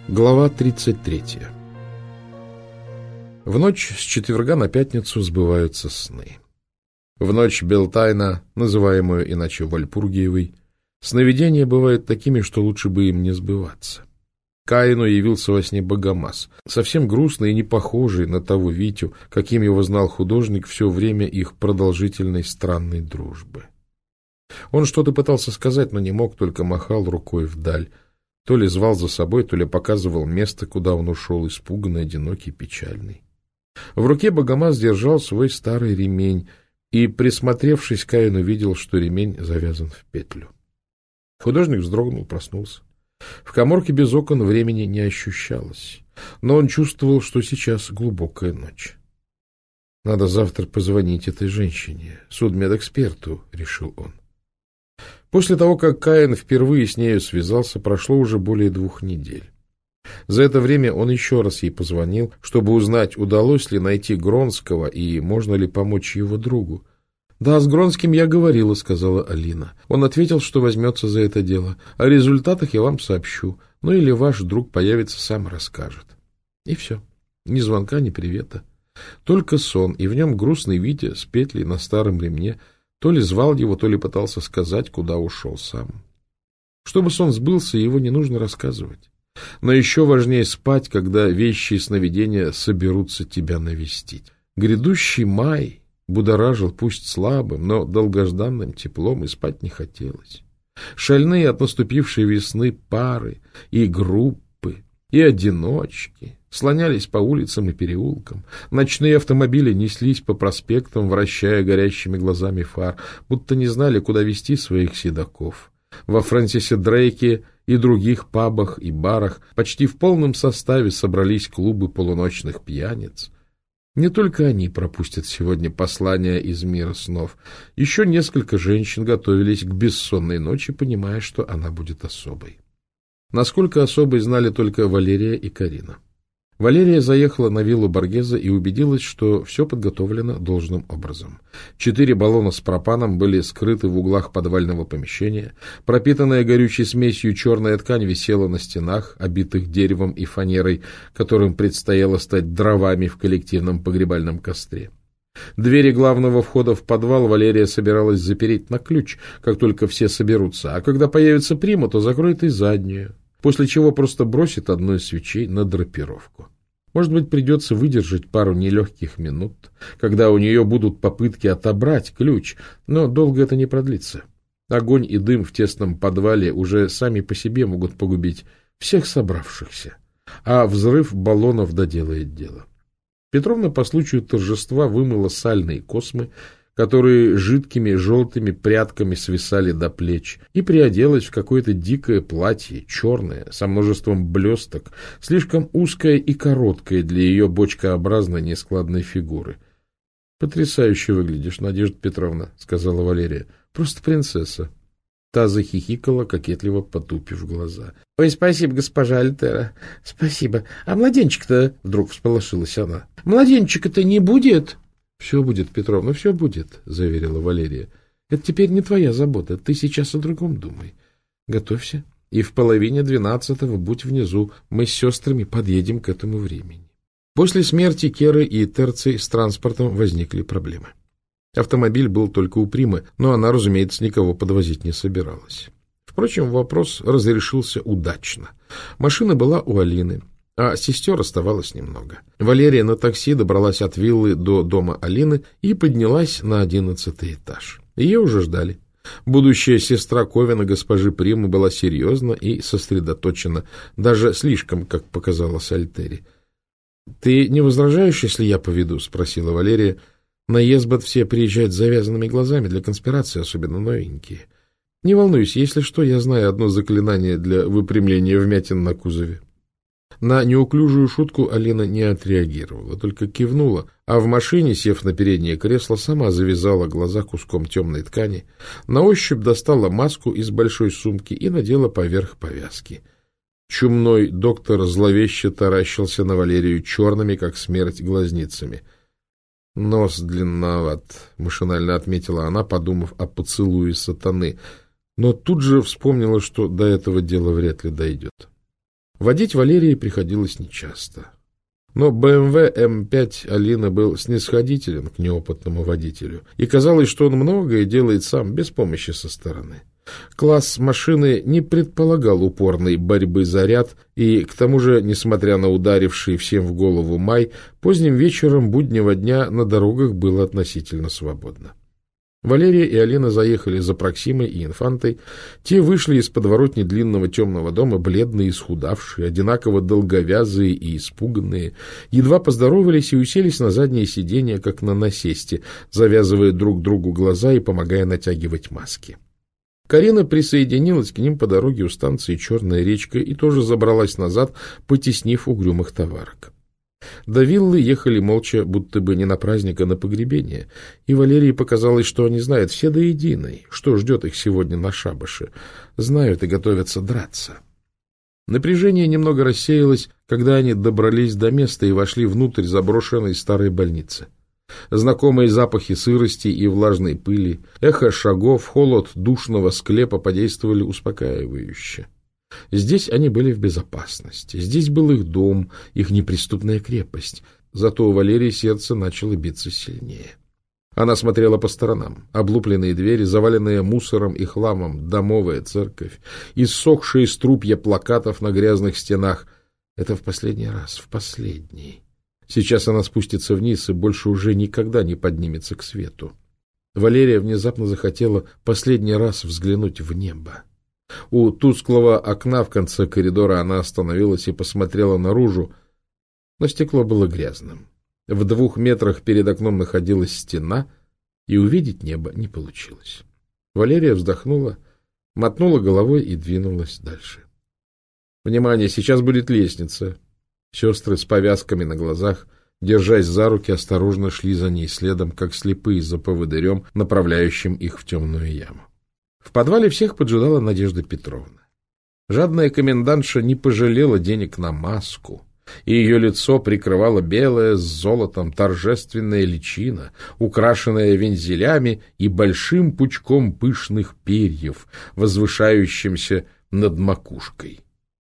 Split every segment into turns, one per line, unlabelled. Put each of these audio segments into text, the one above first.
Глава 33. В ночь с четверга на пятницу сбываются сны. В ночь Белтайна, называемую иначе Вальпургиевой, сновидения бывают такими, что лучше бы им не сбываться. Каину явился во сне Богомаз, совсем грустный и не похожий на того Витю, каким его знал художник все время их продолжительной странной дружбы. Он что-то пытался сказать, но не мог, только махал рукой вдаль. То ли звал за собой, то ли показывал место, куда он ушел, испуганный, одинокий, печальный. В руке Богомаз держал свой старый ремень, и, присмотревшись, Каин увидел, что ремень завязан в петлю. Художник вздрогнул, проснулся. В каморке без окон времени не ощущалось, но он чувствовал, что сейчас глубокая ночь. «Надо завтра позвонить этой женщине, судмедэксперту», — решил он. После того, как Каин впервые с нею связался, прошло уже более 2 недель. За это время он еще раз ей позвонил, чтобы узнать, удалось ли найти Гронского и можно ли помочь его другу. «Да, с Гронским я говорила», — сказала Алина. «Он ответил, что возьмется за это дело. О результатах я вам сообщу. Ну или ваш друг появится, сам расскажет». И все. Ни звонка, ни привета. Только сон, и в нем грустный Витя с петлей на старом ремне то ли звал его, то ли пытался сказать, куда ушел сам. Чтобы сон сбылся, его не нужно рассказывать. Но еще важнее спать, когда вещи и сновидения соберутся тебя навестить. Грядущий май будоражил пусть слабым, но долгожданным теплом, и спать не хотелось. Шальные от наступившей весны пары и группы, и одиночки слонялись по улицам и переулкам. Ночные автомобили неслись по проспектам, вращая горящими глазами фар, будто не знали, куда вести своих седаков. Во Фрэнсисе Дрейке и других пабах и барах почти в полном составе собрались клубы полуночных пьяниц. Не только они пропустят сегодня послание из мира снов. Еще несколько женщин готовились к бессонной ночи, понимая, что она будет особой. Насколько особой, знали только Валерия и Карина. Валерия заехала на виллу Боргезе и убедилась, что все подготовлено должным образом. 4 баллона с пропаном были скрыты в углах подвального помещения. Пропитанная горючей смесью черная ткань висела на стенах, обитых деревом и фанерой, которым предстояло стать дровами в коллективном погребальном костре. Двери главного входа в подвал Валерия собиралась запереть на ключ, как только все соберутся, а когда появится Прима, то закроет и заднюю, после чего просто бросит одну из свечей на драпировку. Может быть, придется выдержать пару нелегких минут, когда у нее будут попытки отобрать ключ, но долго это не продлится. Огонь и дым в тесном подвале уже сами по себе могут погубить всех собравшихся, а взрыв баллонов доделает дело. Петровна по случаю торжества вымыла сальные космы, которые жидкими желтыми прядками свисали до плеч, и приоделась в какое-то дикое платье, черное, со множеством блесток, слишком узкое и короткое для ее бочкообразной нескладной фигуры. — Потрясающе выглядишь, Надежда Петровна, — сказала Валерия. — Просто принцесса. Та захихикала, кокетливо потупив глаза. — Ой, спасибо, госпожа Альтера, спасибо. А младенчик-то, — вдруг всполошилась она, — младенчика-то не будет? — Все будет, Петровна, все будет, — заверила Валерия. — Это теперь не твоя забота, ты сейчас о другом думай. Готовься, и в 11:30 будь внизу, мы с сестрами подъедем к этому времени. После смерти Керы и Терций с транспортом возникли проблемы. Автомобиль был только у Примы, но она, разумеется, никого подвозить не собиралась. Впрочем, вопрос разрешился удачно. Машина была у Алины, а сестер оставалось немного. Валерия на такси добралась от виллы до дома Алины и поднялась на 11-й этаж. Ее уже ждали. Будущая сестра Ковина госпожи Примы была серьезна и сосредоточена, даже слишком, как показалось Альтере. — Ты не возражаешь, если я поведу? — спросила Валерия. — На Езбот все приезжают с завязанными глазами для конспирации, особенно новенькие. Не волнуйся, если что, я знаю одно заклинание для выпрямления вмятин на кузове. На неуклюжую шутку Алина не отреагировала, только кивнула, а в машине, сев на переднее кресло, сама завязала глаза куском темной ткани, на ощупь достала маску из большой сумки и надела поверх повязки. Чумной доктор зловеще таращился на Валерию черными, как смерть, глазницами. — Нос длинноват, — машинально отметила она, подумав о поцелуе сатаны, но тут же вспомнила, что до этого дела вряд ли дойдет. Водить Валерии приходилось нечасто. Но BMW M5 Алина был снисходителен к неопытному водителю, и казалось, что он многое делает сам, без помощи со стороны. Класс машины не предполагал упорной борьбы за ряд, и, к тому же, несмотря на ударивший всем в голову май, поздним вечером буднего дня на дорогах было относительно свободно. Валерия и Алина заехали за Проксимой и Инфантой. Те вышли из подворотни длинного темного дома, бледные, исхудавшие, одинаково долговязые и испуганные, едва поздоровались и уселись на заднее сиденье, как на насесте, завязывая друг другу глаза и помогая натягивать маски. Карина присоединилась к ним по дороге у станции «Черная речка» и тоже забралась назад, потеснив угрюмых товарок. До виллы ехали молча, будто бы не на праздник, а на погребение, и Валерии показалось, что они знают все до единой, что ждет их сегодня на шабаше, знают и готовятся драться. Напряжение немного рассеялось, когда они добрались до места и вошли внутрь заброшенной старой больницы. Знакомые запахи сырости и влажной пыли, эхо шагов, холод душного склепа подействовали успокаивающе. Здесь они были в безопасности, здесь был их дом, их неприступная крепость. Зато у Валерии сердце начало биться сильнее. Она смотрела по сторонам. Облупленные двери, заваленные мусором и хламом, домовая церковь, иссохшие струпья плакатов на грязных стенах. Это в последний раз, в последний. Сейчас она спустится вниз и больше уже никогда не поднимется к свету. Валерия внезапно захотела последний раз взглянуть в небо. У тусклого окна в конце коридора она остановилась и посмотрела наружу, но стекло было грязным. В 2 метрах перед окном находилась стена, и увидеть небо не получилось. Валерия вздохнула, мотнула головой и двинулась дальше. «Внимание, сейчас будет лестница». Сестры с повязками на глазах, держась за руки, осторожно шли за ней следом, как слепые за поводырем, направляющим их в темную яму. В подвале всех поджидала Надежда Петровна. Жадная комендантша не пожалела денег на маску, и ее лицо прикрывала белая с золотом торжественная личина, украшенная вензелями и большим пучком пышных перьев, возвышающимся над макушкой.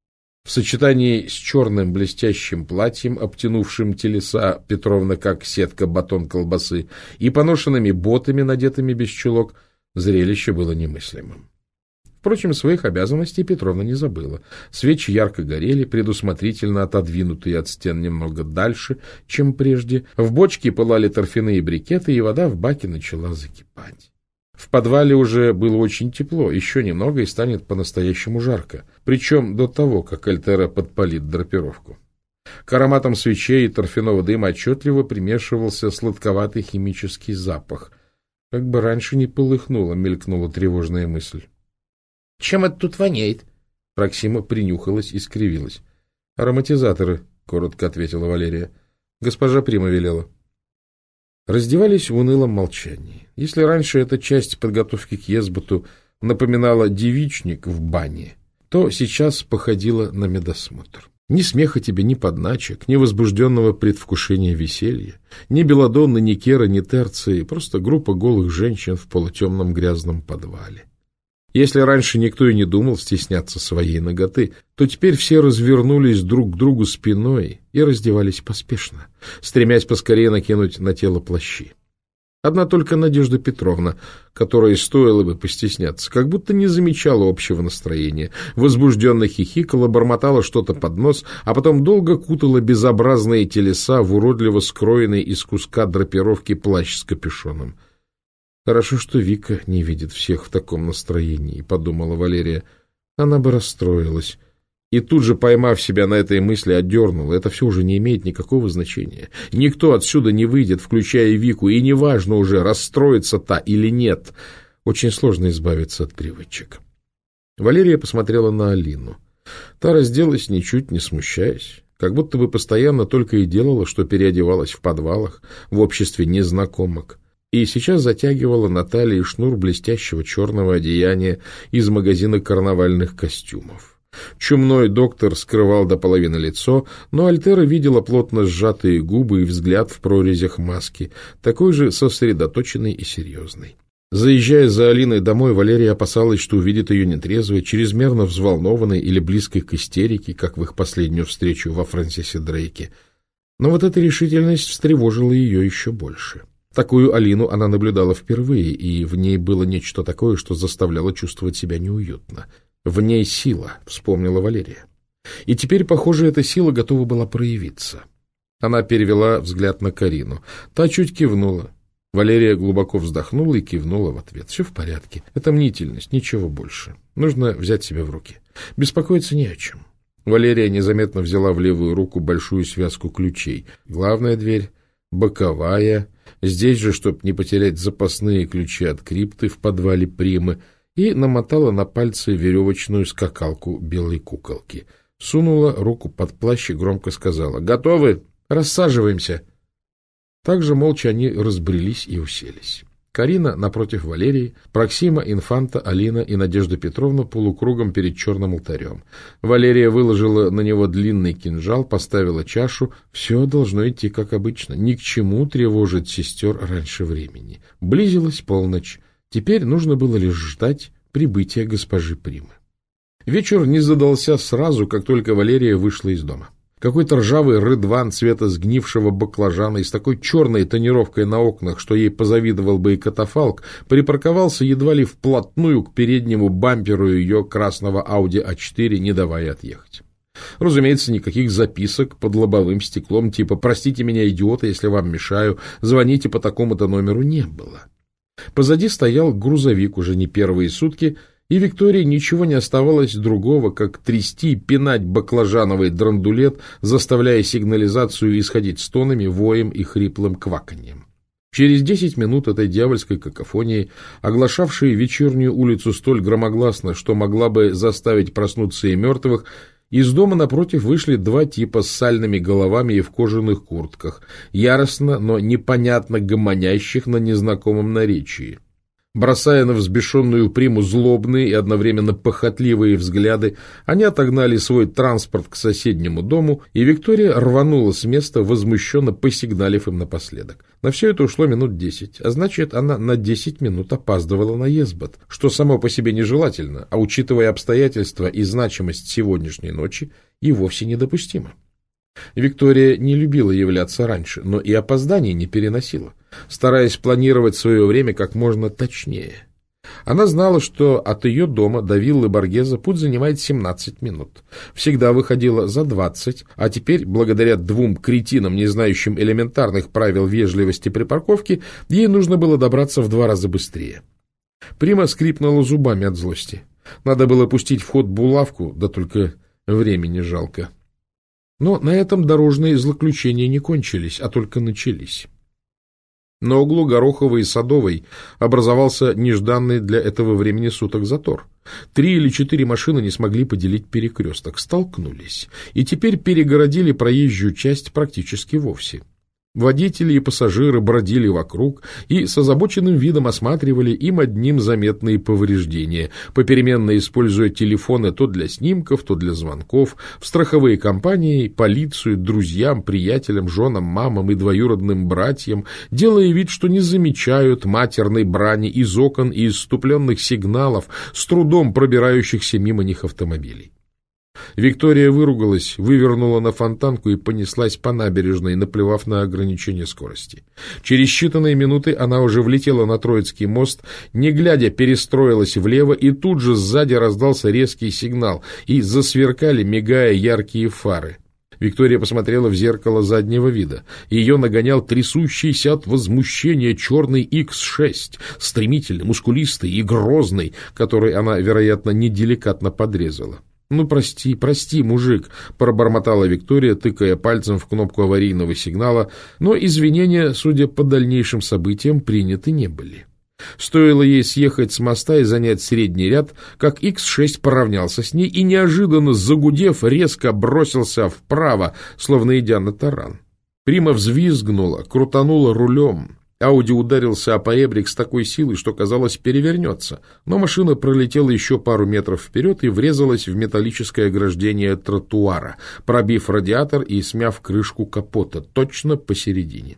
В сочетании с черным блестящим платьем, обтянувшим телеса Петровна как сетка батон колбасы, и поношенными ботами, надетыми без чулок, зрелище было немыслимым. Впрочем, своих обязанностей Петровна не забыла. Свечи ярко горели, предусмотрительно отодвинутые от стен немного дальше, чем прежде. В бочке пылали торфяные брикеты, и вода в баке начала закипать. В подвале уже было очень тепло, еще немного и станет по-настоящему жарко, причем до того, как Альтера подпалит драпировку. К ароматам свечей и торфяного дыма отчетливо примешивался сладковатый химический запах. Как бы раньше не полыхнуло, мелькнула тревожная мысль. — Чем это тут воняет? Проксима принюхалась и скривилась. — Ароматизаторы, — коротко ответила Валерия. Госпожа Прима велела. Раздевались в унылом молчании. Если раньше эта часть подготовки к езботу напоминала девичник в бане, то сейчас походила на медосмотр. Ни смеха тебе, ни подначек, ни возбужденного предвкушения веселья, ни белладонны, ни кера, ни терции, просто группа голых женщин в полутемном грязном подвале. Если раньше никто и не думал стесняться своей наготы, то теперь все развернулись друг к другу спиной и раздевались поспешно, стремясь поскорее накинуть на тело плащи. Одна только Надежда Петровна, которой стоило бы постесняться, как будто не замечала общего настроения, возбужденно хихикала, бормотала что-то под нос, а потом долго кутала безобразные телеса в уродливо скроенный из куска драпировки плащ с капюшоном. «Хорошо, что Вика не видит всех в таком настроении», — подумала Валерия. Она бы расстроилась. И тут же, поймав себя на этой мысли, отдернула. Это все уже не имеет никакого значения. Никто отсюда не выйдет, включая Вику, и неважно уже, расстроится та или нет. Очень сложно избавиться от привычек. Валерия посмотрела на Алину. Та разделась, ничуть не смущаясь, как будто бы постоянно только и делала, что переодевалась в подвалах, в обществе незнакомок. И сейчас затягивала на талии шнур блестящего черного одеяния из магазина карнавальных костюмов. Чумной доктор скрывал до половины лицо, но Альтера видела плотно сжатые губы и взгляд в прорезях маски, такой же сосредоточенный и серьезный. Заезжая за Алиной домой, Валерия опасалась, что увидит ее нетрезвой, чрезмерно взволнованной или близкой к истерике, как в их последнюю встречу во Фрэнсисе Дрейке. Но вот эта решительность встревожила ее еще больше. Такую Алину она наблюдала впервые, и в ней было нечто такое, что заставляло чувствовать себя неуютно. «В ней сила», — вспомнила Валерия. И теперь, похоже, эта сила готова была проявиться. Она перевела взгляд на Карину. Та чуть кивнула. Валерия глубоко вздохнула и кивнула в ответ. Все в порядке. Это мнительность, ничего больше. Нужно взять себя в руки. Беспокоиться не о чем. Валерия незаметно взяла в левую руку большую связку ключей. Главная дверь, боковая. Здесь же, чтобы не потерять запасные ключи от крипты в подвале Примы, и намотала на пальцы веревочную скакалку белой куколки. Сунула руку под плащ и громко сказала: «Готовы? Рассаживаемся!» Также молча они разбрелись и уселись. Карина напротив Валерии, Проксима, Инфанта, Алина и Надежда Петровна полукругом перед черным алтарем. Валерия выложила на него длинный кинжал, поставила чашу. Все должно идти как обычно. Ни к чему тревожить сестер раньше времени. Близилась полночь. Теперь нужно было лишь ждать прибытия госпожи Примы. Вечер не задался сразу, как только Валерия вышла из дома. Какой-то ржавый рыдван цвета сгнившего баклажана и с такой черной тонировкой на окнах, что ей позавидовал бы и катафалк, припарковался едва ли вплотную к переднему бамперу ее красного Audi A4, не давая отъехать. Разумеется, никаких записок под лобовым стеклом типа «Простите меня, идиота, если вам мешаю, звоните по такому-то номеру» не было. Позади стоял грузовик уже не первые сутки, и Виктории ничего не оставалось другого, как трясти и пинать баклажановый драндулет, заставляя сигнализацию исходить стонами, воем и хриплым кваканьем. Через 10 минут этой дьявольской какофонии, оглашавшей вечернюю улицу столь громогласно, что могла бы заставить проснуться и мертвых, из дома напротив вышли два типа с сальными головами и в кожаных куртках, яростно, но непонятно гомонящих на незнакомом наречии. Бросая на взбешенную Приму злобные и одновременно похотливые взгляды, они отогнали свой транспорт к соседнему дому, и Виктория рванула с места, возмущенно посигналив им напоследок. На все это ушло минут 10, а значит, она на 10 минут опаздывала на Езбот, что само по себе нежелательно, а учитывая обстоятельства и значимость сегодняшней ночи, и вовсе недопустимо. Виктория не любила являться раньше, но и опозданий не переносила, стараясь планировать свое время как можно точнее. Она знала, что от ее дома до виллы Боргезе путь занимает 17 минут. Всегда выходила за 20, а теперь, благодаря двум кретинам, не знающим элементарных правил вежливости при парковке, ей нужно было добраться в 2 раза быстрее. Прима скрипнула зубами от злости. Надо было пустить в ход булавку, да только времени жалко. Но на этом дорожные злоключения не кончились, а только начались. На углу Гороховой и Садовой образовался нежданный для этого времени суток затор. 3 или 4 машины не смогли поделить перекресток, столкнулись, и теперь перегородили проезжую часть практически вовсе. Водители и пассажиры бродили вокруг и с озабоченным видом осматривали им одним заметные повреждения, попеременно используя телефоны то для снимков, то для звонков, в страховые компании, полицию, друзьям, приятелям, женам, мамам и двоюродным братьям, делая вид, что не замечают матерной брани из окон и исступленных сигналов, с трудом пробирающихся мимо них автомобилей. Виктория выругалась, вывернула на Фонтанку и понеслась по набережной, наплевав на ограничение скорости. Через считанные минуты она уже влетела на Троицкий мост, не глядя перестроилась влево, и тут же сзади раздался резкий сигнал, и засверкали, мигая, яркие фары. Виктория посмотрела в зеркало заднего вида. Ее нагонял трясущийся от возмущения черный X6, стремительный, мускулистый и грозный, который она, вероятно, неделикатно подрезала. «Ну, прости, мужик», — пробормотала Виктория, тыкая пальцем в кнопку аварийного сигнала, но извинения, судя по дальнейшим событиям, приняты не были. Стоило ей съехать с моста и занять средний ряд, как X6 поравнялся с ней и, неожиданно загудев, резко бросился вправо, словно идя на таран. Прима взвизгнула, крутанула рулем. Ауди ударился о поребрик с такой силой, что, казалось, перевернется, но машина пролетела еще пару метров вперед и врезалась в металлическое ограждение тротуара, пробив радиатор и смяв крышку капота точно посередине.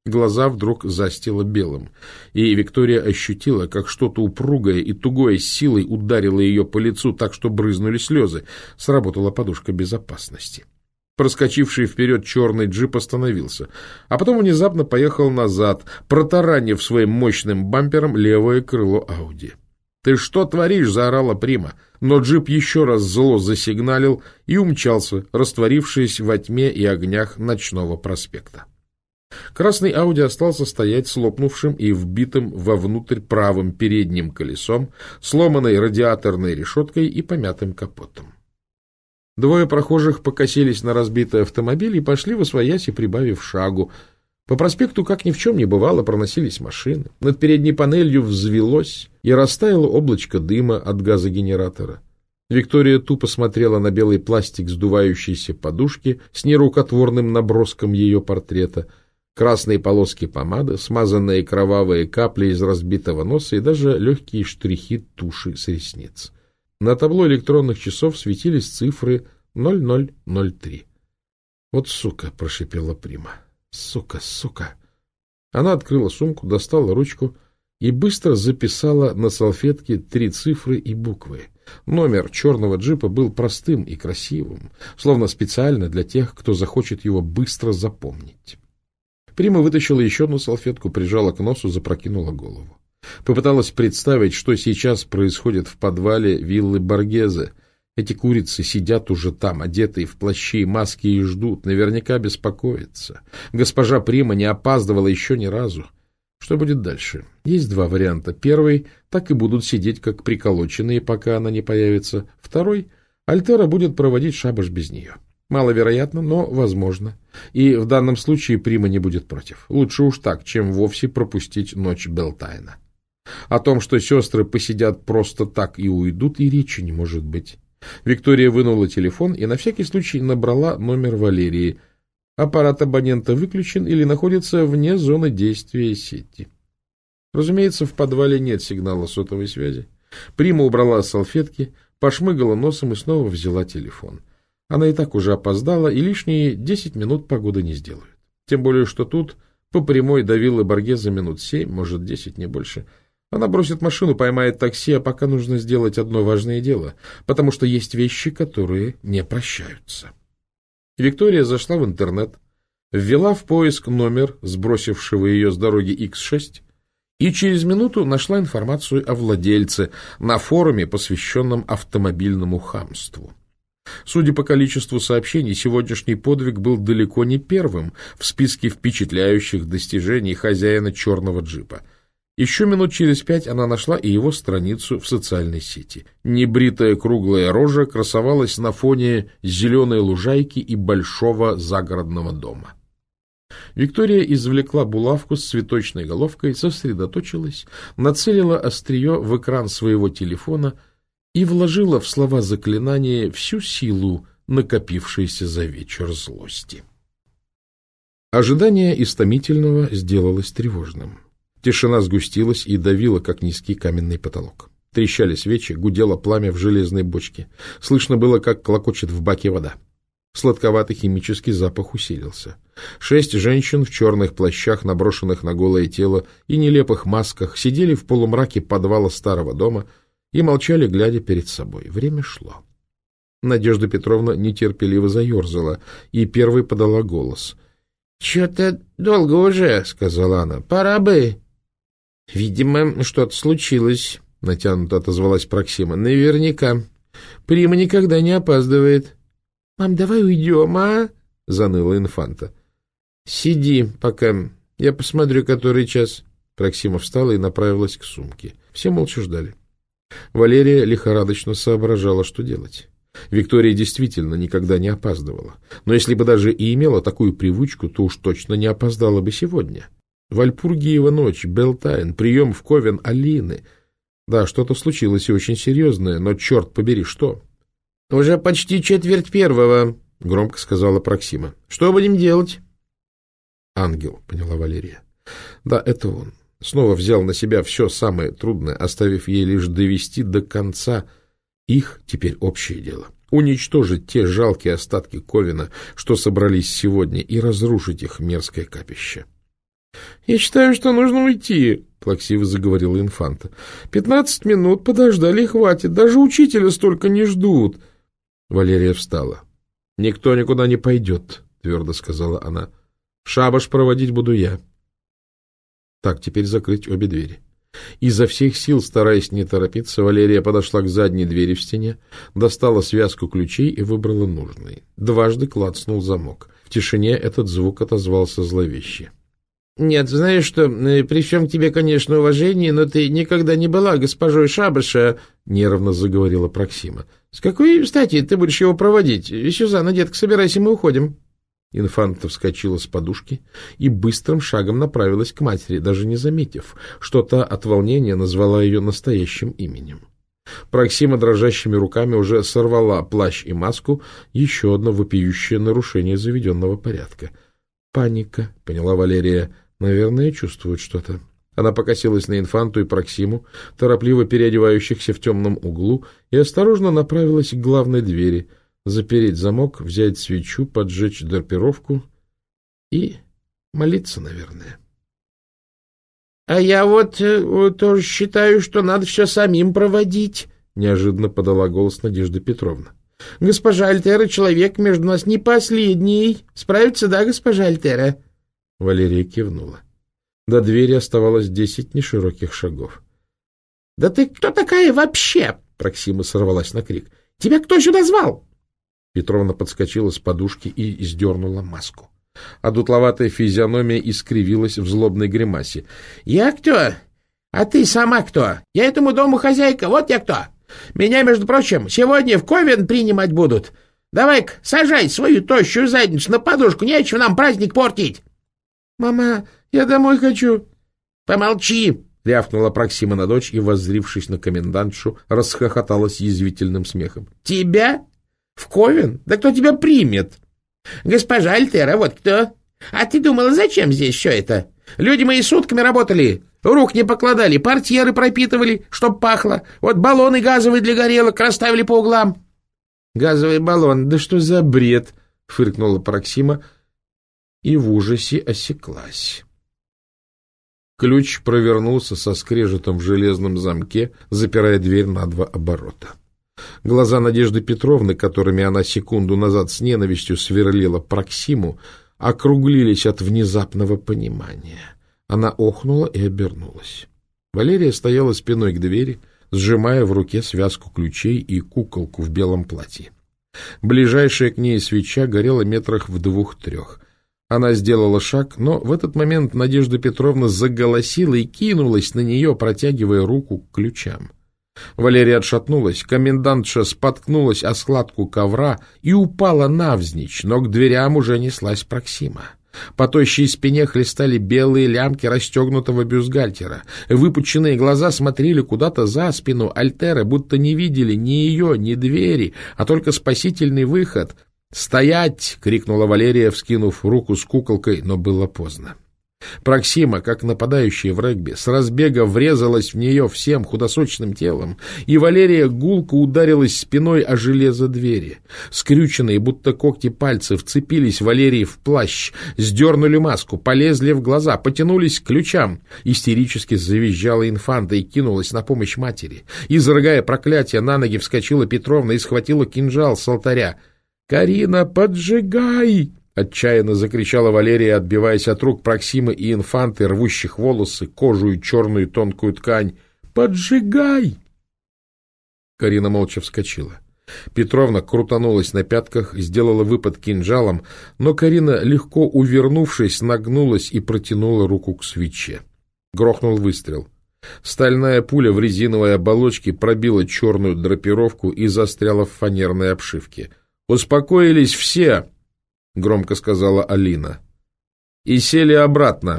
Глаза вдруг застило белым, и Виктория ощутила, как что-то упругое и тугое с силой ударило ее по лицу так, что брызнули слезы. Сработала подушка безопасности. Проскочивший вперед черный джип остановился, а потом внезапно поехал назад, протаранив своим мощным бампером левое крыло Ауди. «Ты что творишь?» — заорала Прима, но джип еще раз зло засигналил и умчался, растворившись во тьме и огнях ночного проспекта. Красный Ауди остался стоять с лопнувшим и вбитым вовнутрь правым передним колесом, сломанной радиаторной решеткой и помятым капотом. Двое прохожих покосились на разбитый автомобиль и пошли восвояси, прибавив шагу. По проспекту, как ни в чем не бывало, проносились машины. Над передней панелью взвелось и растаяло облачко дыма от газогенератора. Виктория тупо смотрела на белый пластик сдувающейся подушки с нерукотворным наброском ее портрета, красные полоски помады, смазанные кровавые капли из разбитого носа и даже легкие штрихи туши с ресниц. На табло электронных часов светились цифры 0003. «Вот сука!» — прошипела Прима. «Сука, сука!» Она открыла сумку, достала ручку и быстро записала на салфетке 3 цифры и буквы. Номер черного джипа был простым и красивым, словно специально для тех, кто захочет его быстро запомнить. Прима вытащила еще одну салфетку, прижала к носу, запрокинула голову. Попыталась представить, что сейчас происходит в подвале виллы Боргезе. Эти курицы сидят уже там, одетые в плащи и маски, и ждут, наверняка беспокоятся. Госпожа Прима не опаздывала еще ни разу. Что будет дальше? Есть 2 варианта. Первый — так и будут сидеть, как приколоченные, пока она не появится. Второй — Альтера будет проводить шабаш без нее. Маловероятно, но возможно. И в данном случае Прима не будет против. Лучше уж так, чем вовсе пропустить ночь Белтайна. О том, что сестры посидят просто так и уйдут, и речи не может быть. Виктория вынула телефон и на всякий случай набрала номер Валерии. Аппарат абонента выключен или находится вне зоны действия сети. Разумеется, в подвале нет сигнала сотовой связи. Прима убрала салфетки, пошмыгала носом и снова взяла телефон. Она и так уже опоздала, и лишние 10 минут погоды не сделают. Тем более, что тут по прямой до виллы Боргезе минут 7, может 10, не больше. Она бросит машину, поймает такси, а пока нужно сделать одно важное дело, потому что есть вещи, которые не прощаются. Виктория зашла в интернет, ввела в поиск номер, сбросившего ее с дороги Х6, и через минуту нашла информацию о владельце на форуме, посвященном автомобильному хамству. Судя по количеству сообщений, сегодняшний подвиг был далеко не первым в списке впечатляющих достижений хозяина черного джипа. Еще минут через 5 она нашла и его страницу в социальной сети. Небритая круглая рожа красовалась на фоне зеленой лужайки и большого загородного дома. Виктория извлекла булавку с цветочной головкой, сосредоточилась, нацелила острие в экран своего телефона и вложила в слова заклинания всю силу, накопившейся за вечер злости. Ожидание истомительного сделалось тревожным. Тишина сгустилась и давила, как низкий каменный потолок. Трещали свечи, гудело пламя в железной бочке. Слышно было, как клокочет в баке вода. Сладковатый химический запах усилился. 6 женщин в черных плащах, наброшенных на голое тело, и нелепых масках сидели в полумраке подвала старого дома и молчали, глядя перед собой. Время шло. Надежда Петровна нетерпеливо заерзала и первой подала голос. — Чё-то долго уже, — сказала она. — Пора бы. — Видимо, что-то случилось, — натянуто отозвалась Проксима. — Наверняка. Прима никогда не опаздывает. — Мам, давай уйдем, а? — заныла инфанта. — Сиди пока. Я посмотрю, который час. Проксима встала и направилась к сумке. Все молча ждали. Валерия лихорадочно соображала, что делать. Виктория действительно никогда не опаздывала. Но если бы даже и имела такую привычку, то уж точно не опоздала бы сегодня. Вальпургиева ночь, Белтайн, прием в Ковен Алины. Да, что-то случилось и очень серьезное, но черт побери, что? — Уже почти 1:45, — громко сказала Проксима. — Что будем делать? — Ангел, — поняла Валерия. Да, это он. Снова взял на себя все самое трудное, оставив ей лишь довести до конца их теперь общее дело. Уничтожить те жалкие остатки Ковена, что собрались сегодня, и разрушить их мерзкое капище. — Я считаю, что нужно уйти, — плаксиво заговорила инфанта. — 15 минут подождали и хватит. Даже учителя столько не ждут. Валерия встала. — Никто никуда не пойдет, — твердо сказала она. — Шабаш проводить буду я. Так, теперь закрыть обе двери. Изо всех сил, стараясь не торопиться, Валерия подошла к задней двери в стене, достала связку ключей и выбрала нужный. Дважды клацнул замок. В тишине этот звук отозвался зловеще. — Нет, знаешь что, при всем к тебе, конечно, уважение, но ты никогда не была госпожой Шабаша, — нервно заговорила Проксима. — С какой стати ты будешь его проводить? Сюзанна, детка, собирайся, мы уходим. Инфанта вскочила с подушки и быстрым шагом направилась к матери, даже не заметив, что та от волнения назвала ее настоящим именем. Проксима дрожащими руками уже сорвала плащ и маску, еще одно вопиющее нарушение заведенного порядка. — Паника, — поняла Валерия, — наверное, чувствует что-то. Она покосилась на инфанту и Проксиму, торопливо переодевающихся в темном углу, и осторожно направилась к главной двери, запереть замок, взять свечу, поджечь драпировку и молиться, наверное. — А я вот тоже считаю, что надо все самим проводить, — неожиданно подала голос Надежда Петровна. — Госпожа Альтера, человек между нас не последний. Справится, да, госпожа Альтера? Валерия кивнула. До двери оставалось 10 нешироких шагов. — Да ты кто такая вообще? — Проксима сорвалась на крик. — Тебя кто сюда звал? Петровна подскочила с подушки и сдернула маску. А дутловатая физиономия искривилась в злобной гримасе. — Я кто? А ты сама кто? Я этому дому хозяйка, вот я кто. Меня, между прочим, сегодня в Ковен принимать будут. Давай-ка сажай свою тощую задницу на подушку, нечего нам праздник портить. — Мама, я домой хочу. — Помолчи, — рявкнула Проксима на дочь и, воззрившись на комендантшу, расхохоталась язвительным смехом. — Тебя? В Ковен? Да кто тебя примет? Госпожа Альтера, вот кто. А ты думала, зачем здесь все это? Люди мои сутками работали, рук не покладали, портьеры пропитывали, чтоб пахло. Вот баллоны газовые для горелок расставили по углам. Газовый баллон, да что за бред? Фыркнула Проксима и в ужасе осеклась. Ключ провернулся со скрежетом в железном замке, запирая дверь на 2 оборота. Глаза Надежды Петровны, которыми она секунду назад с ненавистью сверлила Проксиму, округлились от внезапного понимания. Она охнула и обернулась. Валерия стояла спиной к двери, сжимая в руке связку ключей и куколку в белом платье. Ближайшая к ней свеча горела метрах в 2-3. Она сделала шаг, но в этот момент Надежда Петровна заголосила и кинулась на нее, протягивая руку к ключам. Валерия отшатнулась, комендантша споткнулась о складку ковра и упала навзничь, но к дверям уже неслась Проксима. По тощей спине хлестали белые лямки расстегнутого бюстгальтера. Выпученные глаза смотрели куда-то за спину Альтеры, будто не видели ни ее, ни двери, а только спасительный выход. «Стоять!» — крикнула Валерия, вскинув руку с куколкой, но было поздно. Проксима, как нападающая в регби, с разбега врезалась в нее всем худосочным телом, и Валерия гулко ударилась спиной о железо двери. Скрюченные, будто когти пальцы, вцепились Валерии в плащ, сдернули маску, полезли в глаза, потянулись к ключам. Истерически завизжала инфанта и кинулась на помощь матери. Изрыгая проклятие, на ноги вскочила Петровна и схватила кинжал с алтаря. «Карина, поджигай!» — отчаянно закричала Валерия, отбиваясь от рук Проксимы и инфанты, рвущих волосы, кожу и черную тонкую ткань. «Поджигай!» Карина молча вскочила. Петровна крутанулась на пятках, сделала выпад кинжалом, но Карина, легко увернувшись, нагнулась и протянула руку к свече. Грохнул выстрел. Стальная пуля в резиновой оболочке пробила черную драпировку и застряла в фанерной обшивке. «Успокоились все!» — громко сказала Алина. «И сели обратно».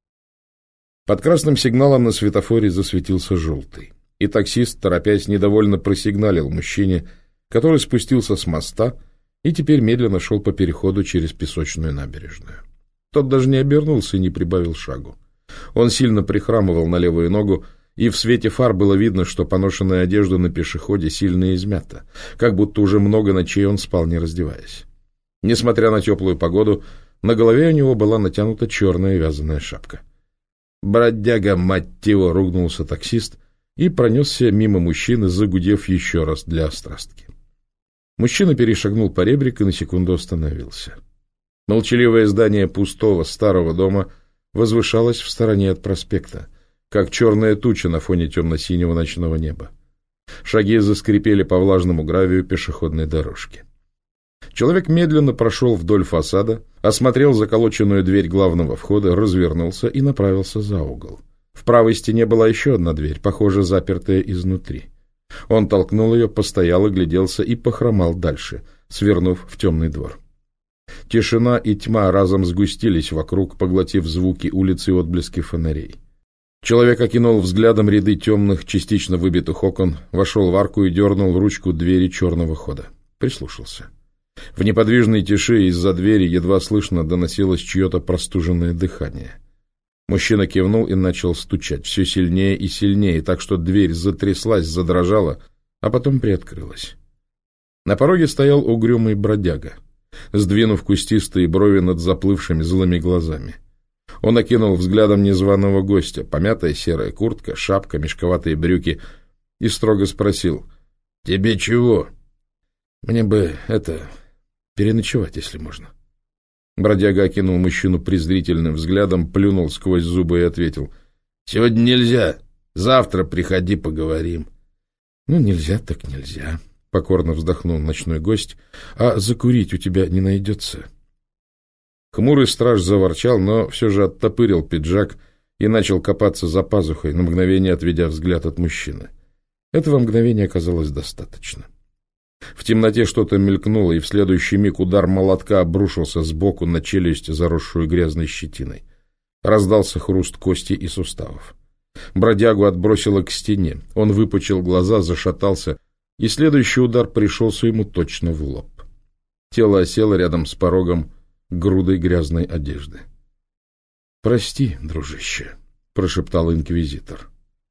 Под красным сигналом на светофоре засветился желтый, и таксист, торопясь, недовольно просигналил мужчине, который спустился с моста и теперь медленно шел по переходу через песочную набережную. Тот даже не обернулся и не прибавил шагу. Он сильно прихрамывал на левую ногу, и в свете фар было видно, что поношенная одежда на пешеходе сильно измята, как будто уже много ночей он спал, не раздеваясь. Несмотря на теплую погоду, На голове у него была натянута черная вязаная шапка. «Бродяга, мать его!» — ругнулся таксист и пронесся мимо мужчины, загудев еще раз для острастки. Мужчина перешагнул поребрик и на секунду остановился. Молчаливое здание пустого старого дома возвышалось в стороне от проспекта, как черная туча на фоне темно-синего ночного неба. Шаги заскрипели по влажному гравию пешеходной дорожки. Человек медленно прошел вдоль фасада, осмотрел заколоченную дверь главного входа, развернулся и направился за угол. В правой стене была еще одна дверь, похоже, запертая изнутри. Он толкнул ее, постоял, огляделся и похромал дальше, свернув в темный двор. Тишина и тьма разом сгустились вокруг, поглотив звуки улицы и отблески фонарей. Человек окинул взглядом ряды темных, частично выбитых окон, вошел в арку и дернул ручку двери черного хода. Прислушался. В неподвижной тиши из-за двери едва слышно доносилось чье-то простуженное дыхание. Мужчина кивнул и начал стучать все сильнее и сильнее, так что дверь затряслась, задрожала, а потом приоткрылась. На пороге стоял угрюмый бродяга, сдвинув кустистые брови над заплывшими злыми глазами. Он окинул взглядом незваного гостя, помятая серая куртка, шапка, мешковатые брюки, и строго спросил: «Тебе чего?» «Мне бы переночевать, если можно». Бродяга окинул мужчину презрительным взглядом, плюнул сквозь зубы и ответил: «Сегодня нельзя. Завтра приходи, поговорим». «Ну, нельзя так нельзя», — покорно вздохнул ночной гость. «А закурить у тебя не найдется?» Хмурый страж заворчал, но все же оттопырил пиджак и начал копаться за пазухой, на мгновение отведя взгляд от мужчины. Этого мгновения оказалось достаточно. В темноте что-то мелькнуло, и в следующий миг удар молотка обрушился сбоку на челюсть, заросшую грязной щетиной. Раздался хруст кости и суставов. Бродягу отбросило к стене. Он выпучил глаза, зашатался, и следующий удар пришелся ему точно в лоб. Тело осело рядом с порогом грудой грязной одежды. «Прости, дружище», — прошептал инквизитор.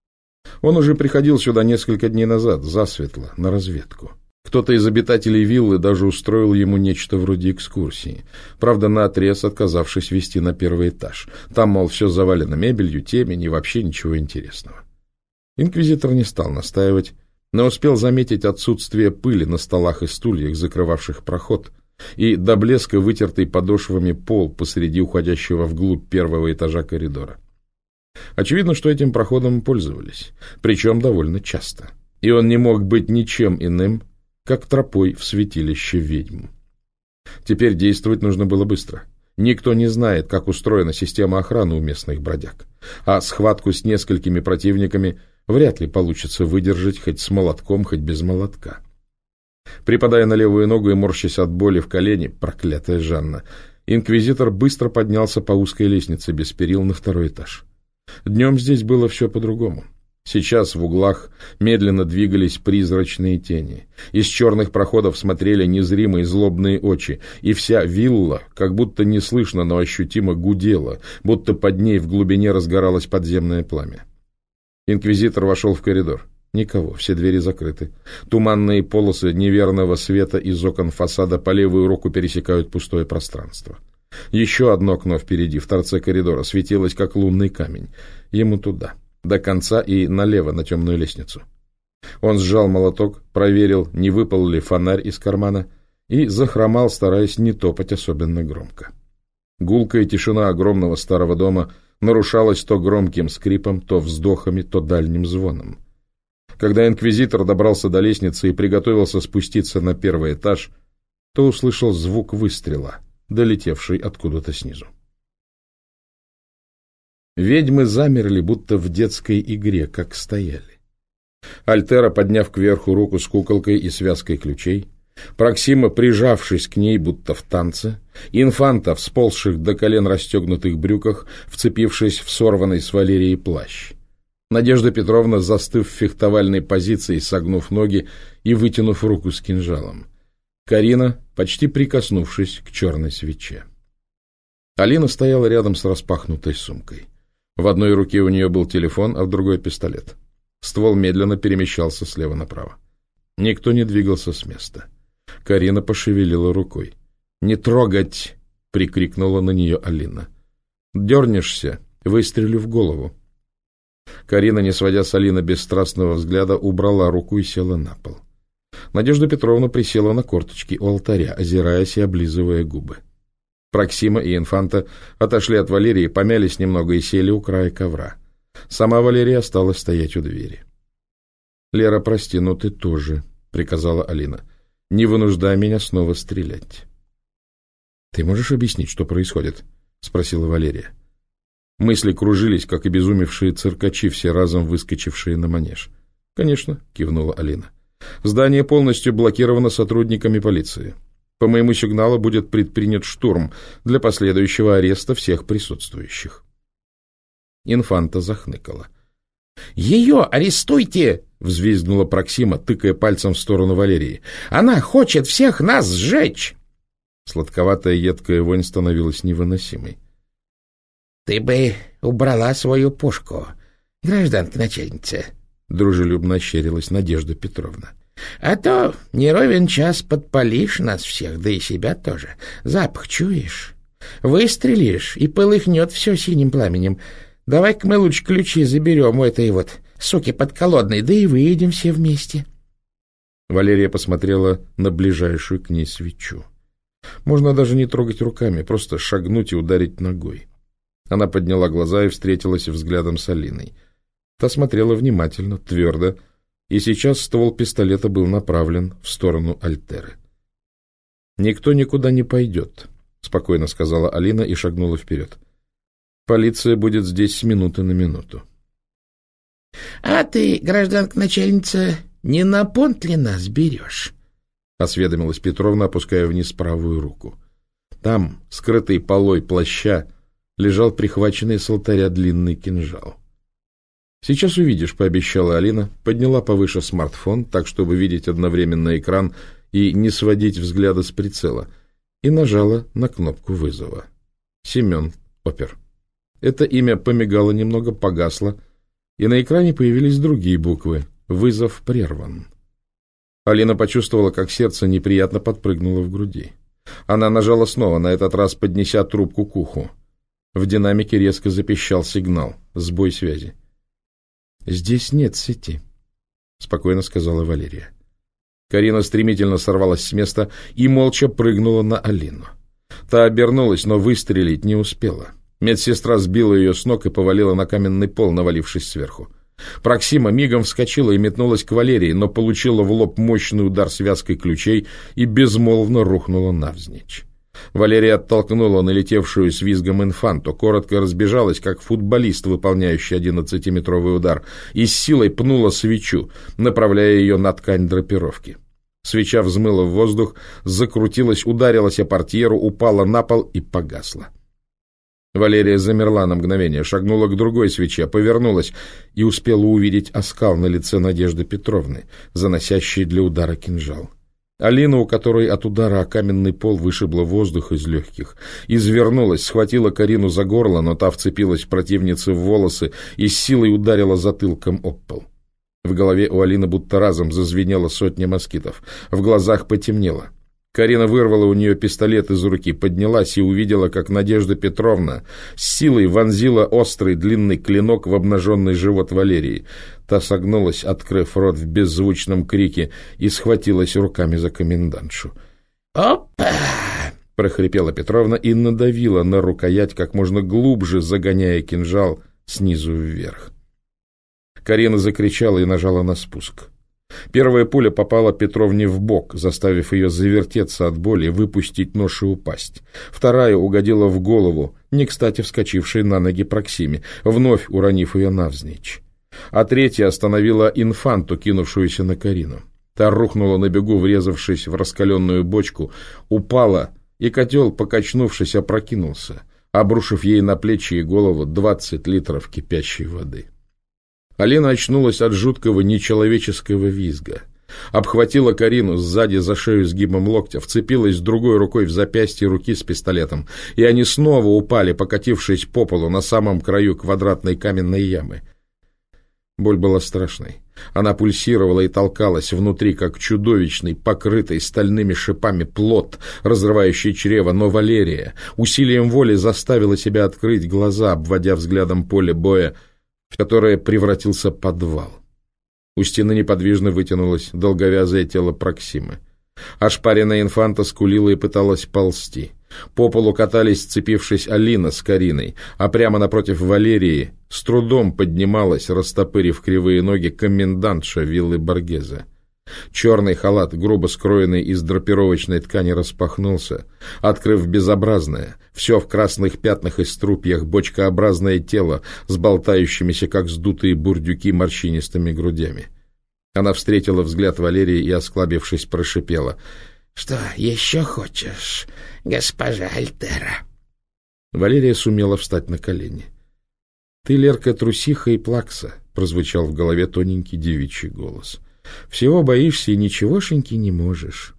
Он уже приходил сюда несколько дней назад, засветло, на разведку. Кто-то из обитателей виллы даже устроил ему нечто вроде экскурсии, правда, наотрез отказавшись вести на первый этаж. Там, мол, все завалено мебелью, темень и вообще ничего интересного. Инквизитор не стал настаивать, но успел заметить отсутствие пыли на столах и стульях, закрывавших проход, и до блеска вытертый подошвами пол посреди уходящего вглубь первого этажа коридора. Очевидно, что этим проходом пользовались, причем довольно часто, и он не мог быть ничем иным, как тропой в святилище ведьм. Теперь действовать нужно было быстро. Никто не знает, как устроена система охраны у местных бродяг, а схватку с несколькими противниками вряд ли получится выдержать хоть с молотком, хоть без молотка. Припадая на левую ногу и морщась от боли в колене, проклятая Жанна, инквизитор быстро поднялся по узкой лестнице без перил на второй этаж. Днем здесь было все по-другому. Сейчас в углах медленно двигались призрачные тени. Из черных проходов смотрели незримые злобные очи, и вся вилла, как будто неслышно, но ощутимо гудела, будто под ней в глубине разгоралось подземное пламя. Инквизитор вошел в коридор. Никого, все двери закрыты. Туманные полосы неверного света из окон фасада по левую руку пересекают пустое пространство. Еще одно окно впереди, в торце коридора, светилось, как лунный камень. Ему туда, до конца и налево на темную лестницу. Он сжал молоток, проверил, не выпал ли фонарь из кармана, и захромал, стараясь не топать особенно громко. Гулкая тишина огромного старого дома нарушалась то громким скрипом, то вздохами, то дальним звоном. Когда инквизитор добрался до лестницы и приготовился спуститься на первый этаж, то услышал звук выстрела, долетевший откуда-то снизу. Ведьмы замерли, будто в детской игре, как стояли. Альтера, подняв кверху руку с куколкой и связкой ключей, Проксима, прижавшись к ней, будто в танце, Инфанта, в сползших до колен расстегнутых брюках, вцепившись в сорванный с Валерией плащ. Надежда Петровна, застыв в фехтовальной позиции, согнув ноги и вытянув руку с кинжалом. Карина, почти прикоснувшись к черной свече. Алина стояла рядом с распахнутой сумкой. В одной руке у нее был телефон, а в другой — пистолет. Ствол медленно перемещался слева направо. Никто не двигался с места. Карина пошевелила рукой. «Не трогать!» прикрикнула на нее Алина. «Дернешься, выстрелю в голову». Карина, не сводя с Алины бесстрастного взгляда, убрала руку и села на пол. Надежда Петровна присела на корточки у алтаря, озираясь и облизывая губы. Проксима и Инфанта отошли от Валерии, помялись немного и сели у края ковра. Сама Валерия осталась стоять у двери. «Лера, прости, но ты тоже», — приказала Алина. «Не вынуждай меня снова стрелять». «Ты можешь объяснить, что происходит?» — спросила Валерия. Мысли кружились, как обезумевшие циркачи, все разом выскочившие на манеж. «Конечно», — кивнула Алина. «Здание полностью блокировано сотрудниками полиции. По моему сигналу будет предпринят штурм для последующего ареста всех присутствующих». Инфанта захныкала. «Ее арестуйте!» — взвизгнула Проксима, тыкая пальцем в сторону Валерии. «Она хочет всех нас сжечь!» Сладковатая едкая вонь становилась невыносимой. «Ты бы убрала свою пушку, гражданка начальница», — дружелюбно ощерилась Надежда Петровна. «А то не ровен час подпалишь нас всех, да и себя тоже. Запах чуешь? Выстрелишь, и полыхнет все синим пламенем. Давай-ка мы лучше ключи заберем у этой вот суки подколодной, да и выедем все вместе». Валерия посмотрела на ближайшую к ней свечу. Можно даже не трогать руками, просто шагнуть и ударить ногой. Она подняла глаза и встретилась взглядом с Алиной. Та смотрела внимательно, твердо, и сейчас ствол пистолета был направлен в сторону Альтеры. «Никто никуда не пойдет», — спокойно сказала Алина и шагнула вперед. «Полиция будет здесь с минуты на минуту». «А ты, гражданка начальница, не на понт ли нас берешь?» — осведомилась Петровна, опуская вниз правую руку. Там, скрытый полой плаща, лежал прихваченный с алтаря длинный кинжал. «Сейчас увидишь», — пообещала Алина, подняла повыше смартфон, так, чтобы видеть одновременно экран и не сводить взгляда с прицела, и нажала на кнопку вызова. «Семен, опер». Это имя помигало немного, погасло, и на экране появились другие буквы. «Вызов прерван». Алина почувствовала, как сердце неприятно подпрыгнуло в груди. Она нажала снова, на этот раз поднеся трубку к уху. В динамике резко запищал сигнал. Сбой связи. «Здесь нет сети», — спокойно сказала Валерия. Карина стремительно сорвалась с места и молча прыгнула на Алину. Та обернулась, но выстрелить не успела. Медсестра сбила ее с ног и повалила на каменный пол, навалившись сверху. Проксима мигом вскочила и метнулась к Валерии, но получила в лоб мощный удар связкой ключей и безмолвно рухнула навзничь. Валерия оттолкнула налетевшую с визгом Инфанту, коротко разбежалась, как футболист, выполняющий 11-метровый удар, и с силой пнула свечу, направляя ее на ткань драпировки. Свеча взмыла в воздух, закрутилась, ударилась о портьеру, упала на пол и погасла. Валерия замерла на мгновение, шагнула к другой свече, повернулась и успела увидеть оскал на лице Надежды Петровны, заносящей для удара кинжал. Алина, у которой от удара о каменный пол вышибло воздух из легких, извернулась, схватила Карину за горло, но та вцепилась противнице в волосы и с силой ударила затылком об пол. В голове у Алины будто разом зазвенело сотня москитов, в глазах потемнело. Карина вырвала у нее пистолет из руки, поднялась и увидела, как Надежда Петровна с силой вонзила острый длинный клинок в обнаженный живот Валерии. Та согнулась, открыв рот в беззвучном крике, и схватилась руками за комендантшу. «Опа!» — прохрипела Петровна и надавила на рукоять, как можно глубже загоняя кинжал снизу вверх. Карина закричала и нажала на спуск. Первая пуля попала Петровне в бок, заставив ее завертеться от боли, выпустить нож и упасть. Вторая угодила в голову, не кстати вскочившей на ноги Проксиме, вновь уронив ее навзничь. А третья остановила Инфанту, кинувшуюся на Карину. Та рухнула на бегу, врезавшись в раскаленную бочку, упала, и котел, покачнувшись, опрокинулся, обрушив ей на плечи и голову 20 литров кипящей воды. Алина очнулась от жуткого нечеловеческого визга. Обхватила Карину сзади за шею сгибом локтя, вцепилась другой рукой в запястье руки с пистолетом, и они снова упали, покатившись по полу на самом краю квадратной каменной ямы. Боль была страшной. Она пульсировала и толкалась внутри, как чудовищный, покрытый стальными шипами плот, разрывающий чрево, но Валерия усилием воли заставила себя открыть глаза, обводя взглядом поле боя, в которое превратился подвал. У стены неподвижно вытянулось долговязое тело Проксимы. Ошпаренная инфанта скулила и пыталась ползти. По полу катались, сцепившись, Алина с Кариной, а прямо напротив Валерии с трудом поднималась, растопырив кривые ноги, комендантша виллы Боргезе. Черный халат, грубо скроенный из драпировочной ткани, распахнулся, открыв безобразное, все в красных пятнах и струпьях, бочкообразное тело с болтающимися, как сдутые бурдюки, морщинистыми грудями. Она встретила взгляд Валерии и, осклабившись, прошипела: «Что еще хочешь, госпожа Альтера?» Валерия сумела встать на колени. «Ты, Лерка, трусиха и плакса», — прозвучал в голове тоненький девичий голос. «Всего боишься и ничегошеньки не можешь».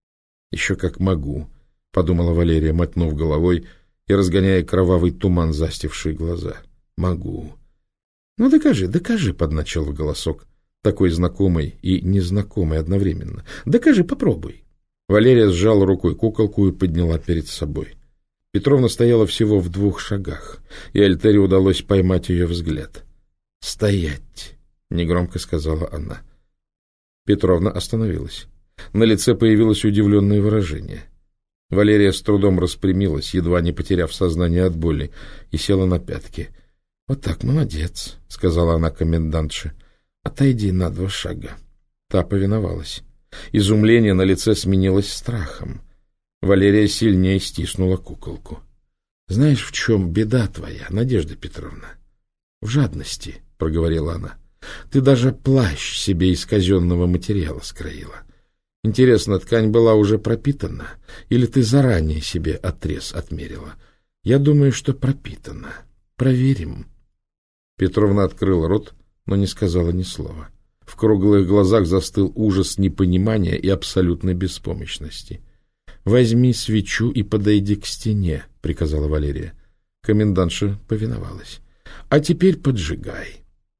«Еще как могу», — подумала Валерия, мотнув головой и разгоняя кровавый туман, застивший глаза. «Могу». «Ну, докажи, докажи», — подначал голосок, такой знакомый и незнакомый одновременно. «Докажи, попробуй». Валерия сжала рукой куколку и подняла перед собой. Петровна стояла всего в 2 шагах, и Альтере удалось поймать ее взгляд. «Стоять!» — негромко сказала она. Петровна остановилась. На лице появилось удивленное выражение. Валерия с трудом распрямилась, едва не потеряв сознание от боли, и села на пятки. «Вот так, молодец», — сказала она комендантше. «Отойди на 2 шага». Та повиновалась. Изумление на лице сменилось страхом. Валерия сильнее стиснула куколку. «Знаешь, в чем беда твоя, Надежда Петровна?» «В жадности», — проговорила она. «Ты даже плащ себе из казенного материала скроила. Интересно, ткань была уже пропитана, или ты заранее себе отрез отмерила? Я думаю, что пропитана. Проверим». Петровна открыла рот, но не сказала ни слова. В круглых глазах застыл ужас непонимания и абсолютной беспомощности. «Возьми свечу и подойди к стене», — приказала Валерия. Комендантша повиновалась. «А теперь поджигай».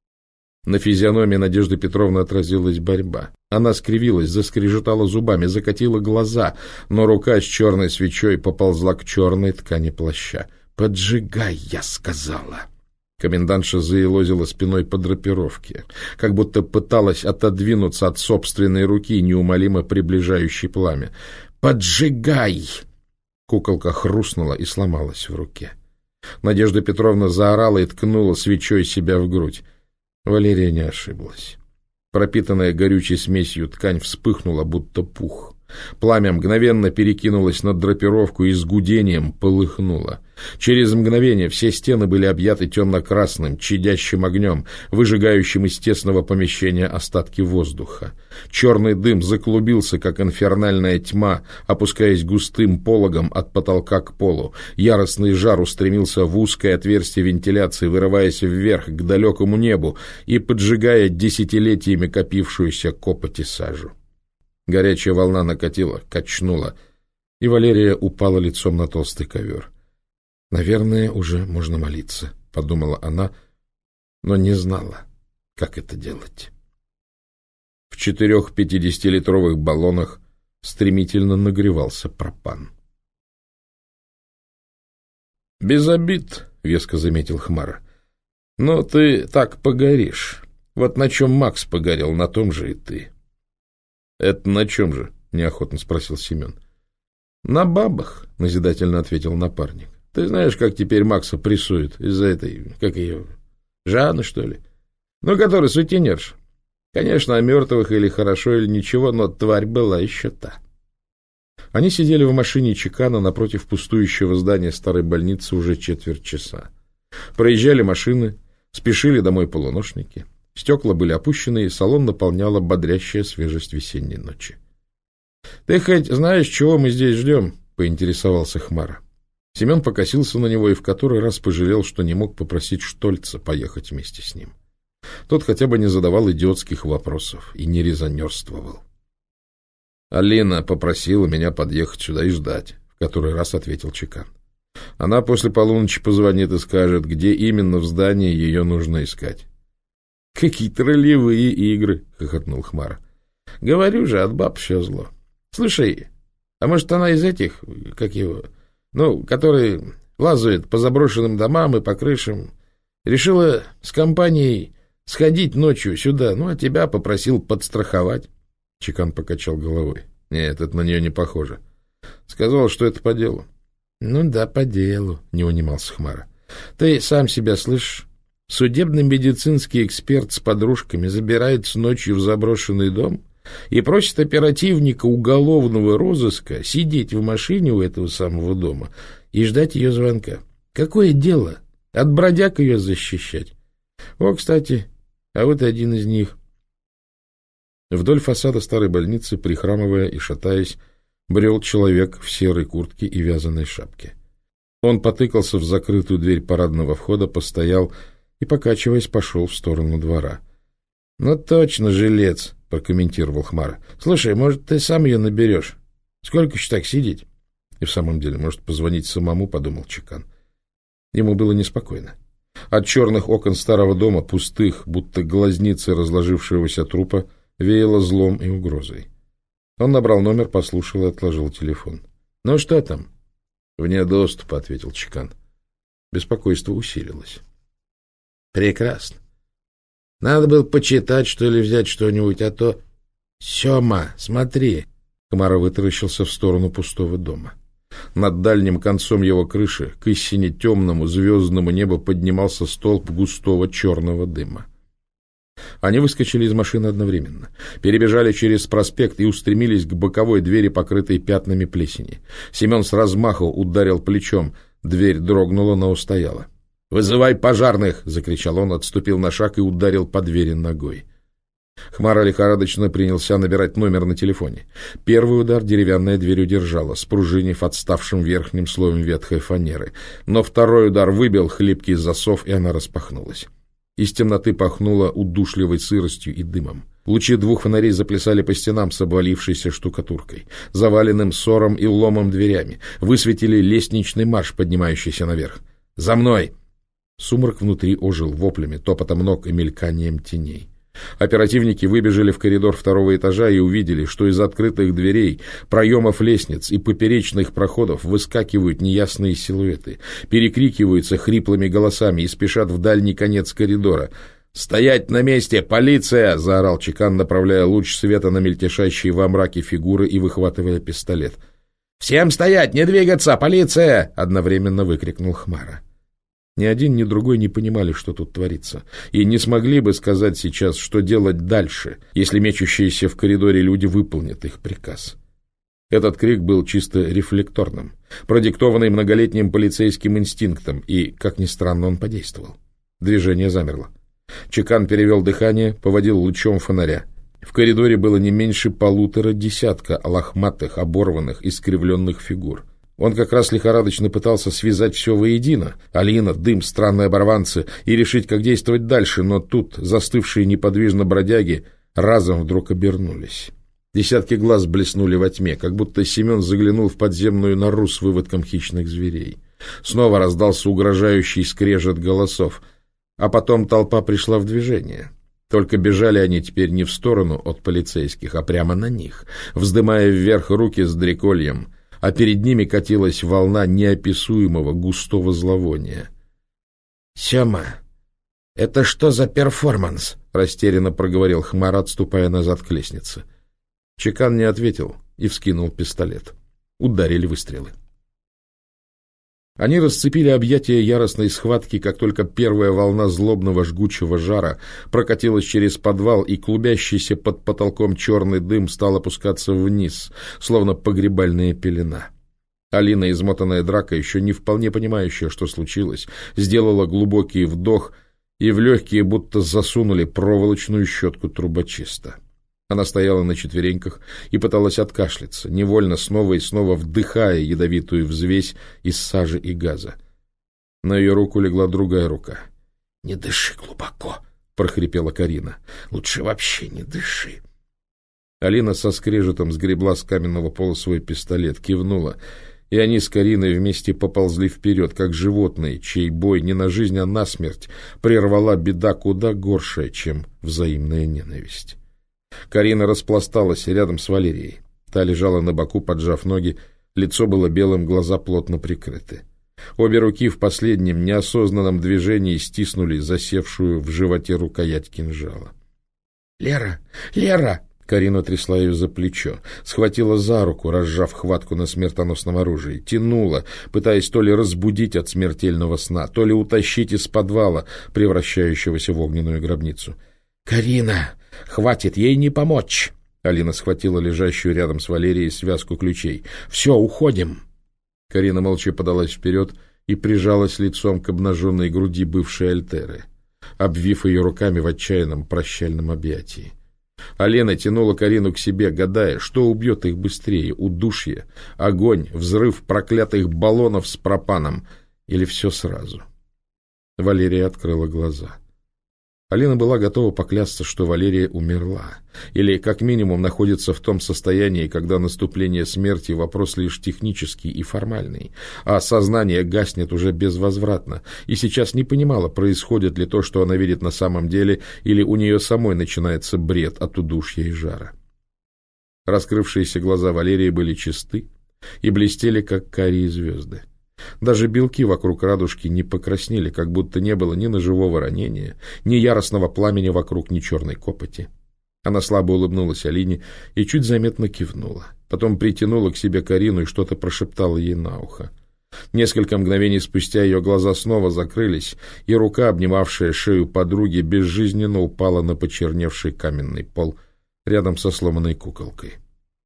На физиономии Надежды Петровны отразилась борьба. Она скривилась, заскрежетала зубами, закатила глаза, но рука с черной свечой поползла к черной ткани плаща. «Поджигай, я сказала!» Комендантша заелозила спиной по драпировке, как будто пыталась отодвинуться от собственной руки, неумолимо приближающей пламя. «Поджигай!» Куколка хрустнула и сломалась в руке. Надежда Петровна заорала и ткнула свечой себя в грудь. Валерия не ошиблась. Пропитанная горючей смесью ткань вспыхнула, будто пух. Пламя мгновенно перекинулось над драпировку и с гудением полыхнуло. Через мгновение все стены были объяты темно-красным, чадящим огнем, выжигающим из тесного помещения остатки воздуха. Черный дым заклубился, как инфернальная тьма, опускаясь густым пологом от потолка к полу. Яростный жар устремился в узкое отверстие вентиляции, вырываясь вверх к далекому небу и поджигая десятилетиями копившуюся копоть и сажу. Горячая волна накатила, качнула, и Валерия упала лицом на толстый ковер. «Наверное, уже можно молиться», — подумала она, но не знала, как это делать. В 4 50-литровых баллонах стремительно нагревался пропан. «Без обид», — веско заметил Хмара. «Но ты так погоришь. Вот на чем Макс погорел, на том же и ты». «Это на чем же?» — неохотно спросил Семен. «На бабах», — назидательно ответил напарник. «Ты знаешь, как теперь Макса прессуют из-за этой, как ее, Жанны, что ли? Ну, который сутенерша. Конечно, о мертвых или хорошо, или ничего, но тварь была еще та». Они сидели в машине Чекана напротив пустующего здания старой больницы уже 1/4 часа. Проезжали машины, спешили домой полуношники. Стекла были опущены, и салон наполняла бодрящая свежесть весенней ночи. — Ты хоть знаешь, чего мы здесь ждем? — поинтересовался Хмара. Семен покосился на него и в который раз пожалел, что не мог попросить Штольца поехать вместе с ним. Тот хотя бы не задавал идиотских вопросов и не резонерствовал. — Алина попросила меня подъехать сюда и ждать, — в который раз ответил Чекан. — Она после полуночи позвонит и скажет, где именно в здании ее нужно искать. — Какие-то ролевые игры, — хохотнул Хмара. — Говорю же, от баб все зло. Слушай, а может, она из этих, как его, которые лазают по заброшенным домам и по крышам, решила с компанией сходить ночью сюда, а тебя попросил подстраховать? Чекан покачал головой. — Нет, это на нее не похоже. Сказал, что это по делу. — Ну да, по делу, — не унимался Хмара. — Ты сам себя слышишь? Судебно-медицинский эксперт с подружками забирается ночью в заброшенный дом и просит оперативника уголовного розыска сидеть в машине у этого самого дома и ждать ее звонка. Какое дело? От бродяг ее защищать. О, кстати, а вот один из них. Вдоль фасада старой больницы, прихрамывая и шатаясь, брел человек в серой куртке и вязаной шапке. Он потыкался в закрытую дверь парадного входа, постоял и, покачиваясь, пошел в сторону двора. — Ну точно, жилец, — прокомментировал Хмара. — Слушай, может, ты сам ее наберешь? Сколько еще так сидеть? И в самом деле, может, позвонить самому, — подумал Чекан. Ему было неспокойно. От черных окон старого дома, пустых, будто глазницы разложившегося трупа, веяло злом и угрозой. Он набрал номер, послушал и отложил телефон. — Ну что там? — Вне доступа, — ответил Чекан. Беспокойство усилилось. — Прекрасно. Надо было почитать, что ли, взять что-нибудь, а то... — Сема, смотри! Хмара вытаращился в сторону пустого дома. Над дальним концом его крыши к истине темному звездному небу поднимался столб густого черного дыма. Они выскочили из машины одновременно, перебежали через проспект и устремились к боковой двери, покрытой пятнами плесени. Семен с размаху ударил плечом, дверь дрогнула, но устояла. «Вызывай пожарных!» — закричал он, отступил на шаг и ударил по двери ногой. Хмара лихорадочно принялся набирать номер на телефоне. Первый удар деревянная дверь удержала, спружинив отставшим верхним слоем ветхой фанеры. Но второй удар выбил хлипкий засов, и она распахнулась. Из темноты пахнуло удушливой сыростью и дымом. Лучи двух фонарей заплясали по стенам с обвалившейся штукатуркой, заваленным ссором и ломом дверями, высветили лестничный марш, поднимающийся наверх. «За мной!» Сумрак внутри ожил воплями, топотом ног и мельканием теней. Оперативники выбежали в коридор второго этажа и увидели, что из открытых дверей, проемов лестниц и поперечных проходов выскакивают неясные силуэты, перекрикиваются хриплыми голосами и спешат в дальний конец коридора. «Стоять на месте! Полиция!» — заорал Чекан, направляя луч света на мельтешащие во мраке фигуры и выхватывая пистолет. «Всем стоять! Не двигаться! Полиция!» — одновременно выкрикнул Хмара. Ни один, ни другой не понимали, что тут творится, и не смогли бы сказать сейчас, что делать дальше, если мечущиеся в коридоре люди выполнят их приказ. Этот крик был чисто рефлекторным, продиктованный многолетним полицейским инстинктом, и, как ни странно, он подействовал. Движение замерло. Чекан перевел дыхание, поводил лучом фонаря. В коридоре было не меньше 1,5 лохматых, оборванных, искривленных фигур. Он как раз лихорадочно пытался связать все воедино — Алина, дым, странные оборванцы — и решить, как действовать дальше, но тут застывшие неподвижно бродяги разом вдруг обернулись. Десятки глаз блеснули во тьме, как будто Семен заглянул в подземную нору с выводком хищных зверей. Снова раздался угрожающий скрежет голосов, а потом толпа пришла в движение. Только бежали они теперь не в сторону от полицейских, а прямо на них, вздымая вверх руки с дрекольем, а перед ними катилась волна неописуемого густого зловония. — Сема, это что за перформанс? — растерянно проговорил Хмара, отступая назад к лестнице. Чекан не ответил и вскинул пистолет. Ударили выстрелы. Они расцепили объятия яростной схватки, как только первая волна злобного жгучего жара прокатилась через подвал, и клубящийся под потолком черный дым стал опускаться вниз, словно погребальная пелена. Алина, измотанная дракой, еще не вполне понимающая, что случилось, сделала глубокий вдох, и в легкие будто засунули проволочную щетку трубочиста. Она стояла на четвереньках и пыталась откашляться, невольно снова и снова вдыхая ядовитую взвесь из сажи и газа. На ее руку легла другая рука. — Не дыши глубоко, — прохрипела Карина. — Лучше вообще не дыши. Алина со скрежетом сгребла с каменного пола свой пистолет, кивнула и они с Кариной вместе поползли вперед, как животные, чей бой не на жизнь, а на смерть прервала беда куда горшая, чем взаимная ненависть. Карина распласталась рядом с Валерией. Та лежала на боку, поджав ноги, лицо было белым, глаза плотно прикрыты. Обе руки в последнем неосознанном движении стиснули засевшую в животе рукоять кинжала. «Лера! Лера!» Карина трясла ее за плечо, схватила за руку, разжав хватку на смертоносном оружии, тянула, пытаясь то ли разбудить от смертельного сна, то ли утащить из подвала, превращающегося в огненную гробницу. «Карина! Хватит, ей не помочь!» Алина схватила лежащую рядом с Валерией связку ключей. «Все, уходим!» Карина молча подалась вперед и прижалась лицом к обнаженной груди бывшей Альтеры, обвив ее руками в отчаянном прощальном объятии. Алена тянула Карину к себе, гадая, что убьет их быстрее: удушье, огонь, взрыв проклятых баллонов с пропаном или все сразу. Валерия открыла глаза. Алена была готова поклясться, что Валерия умерла, или как минимум находится в том состоянии, когда наступление смерти — вопрос лишь технический и формальный, а сознание гаснет уже безвозвратно, и сейчас не понимала, происходит ли то, что она видит на самом деле, или у нее самой начинается бред от удушья и жара. Раскрывшиеся глаза Валерии были чисты и блестели, как карие звезды. Даже белки вокруг радужки не покраснели, как будто не было ни ножевого ранения, ни яростного пламени вокруг, ни черной копоти. Она слабо улыбнулась Алине и чуть заметно кивнула. Потом притянула к себе Карину и что-то прошептала ей на ухо. Несколько мгновений спустя ее глаза снова закрылись, и рука, обнимавшая шею подруги, безжизненно упала на почерневший каменный пол рядом со сломанной куколкой.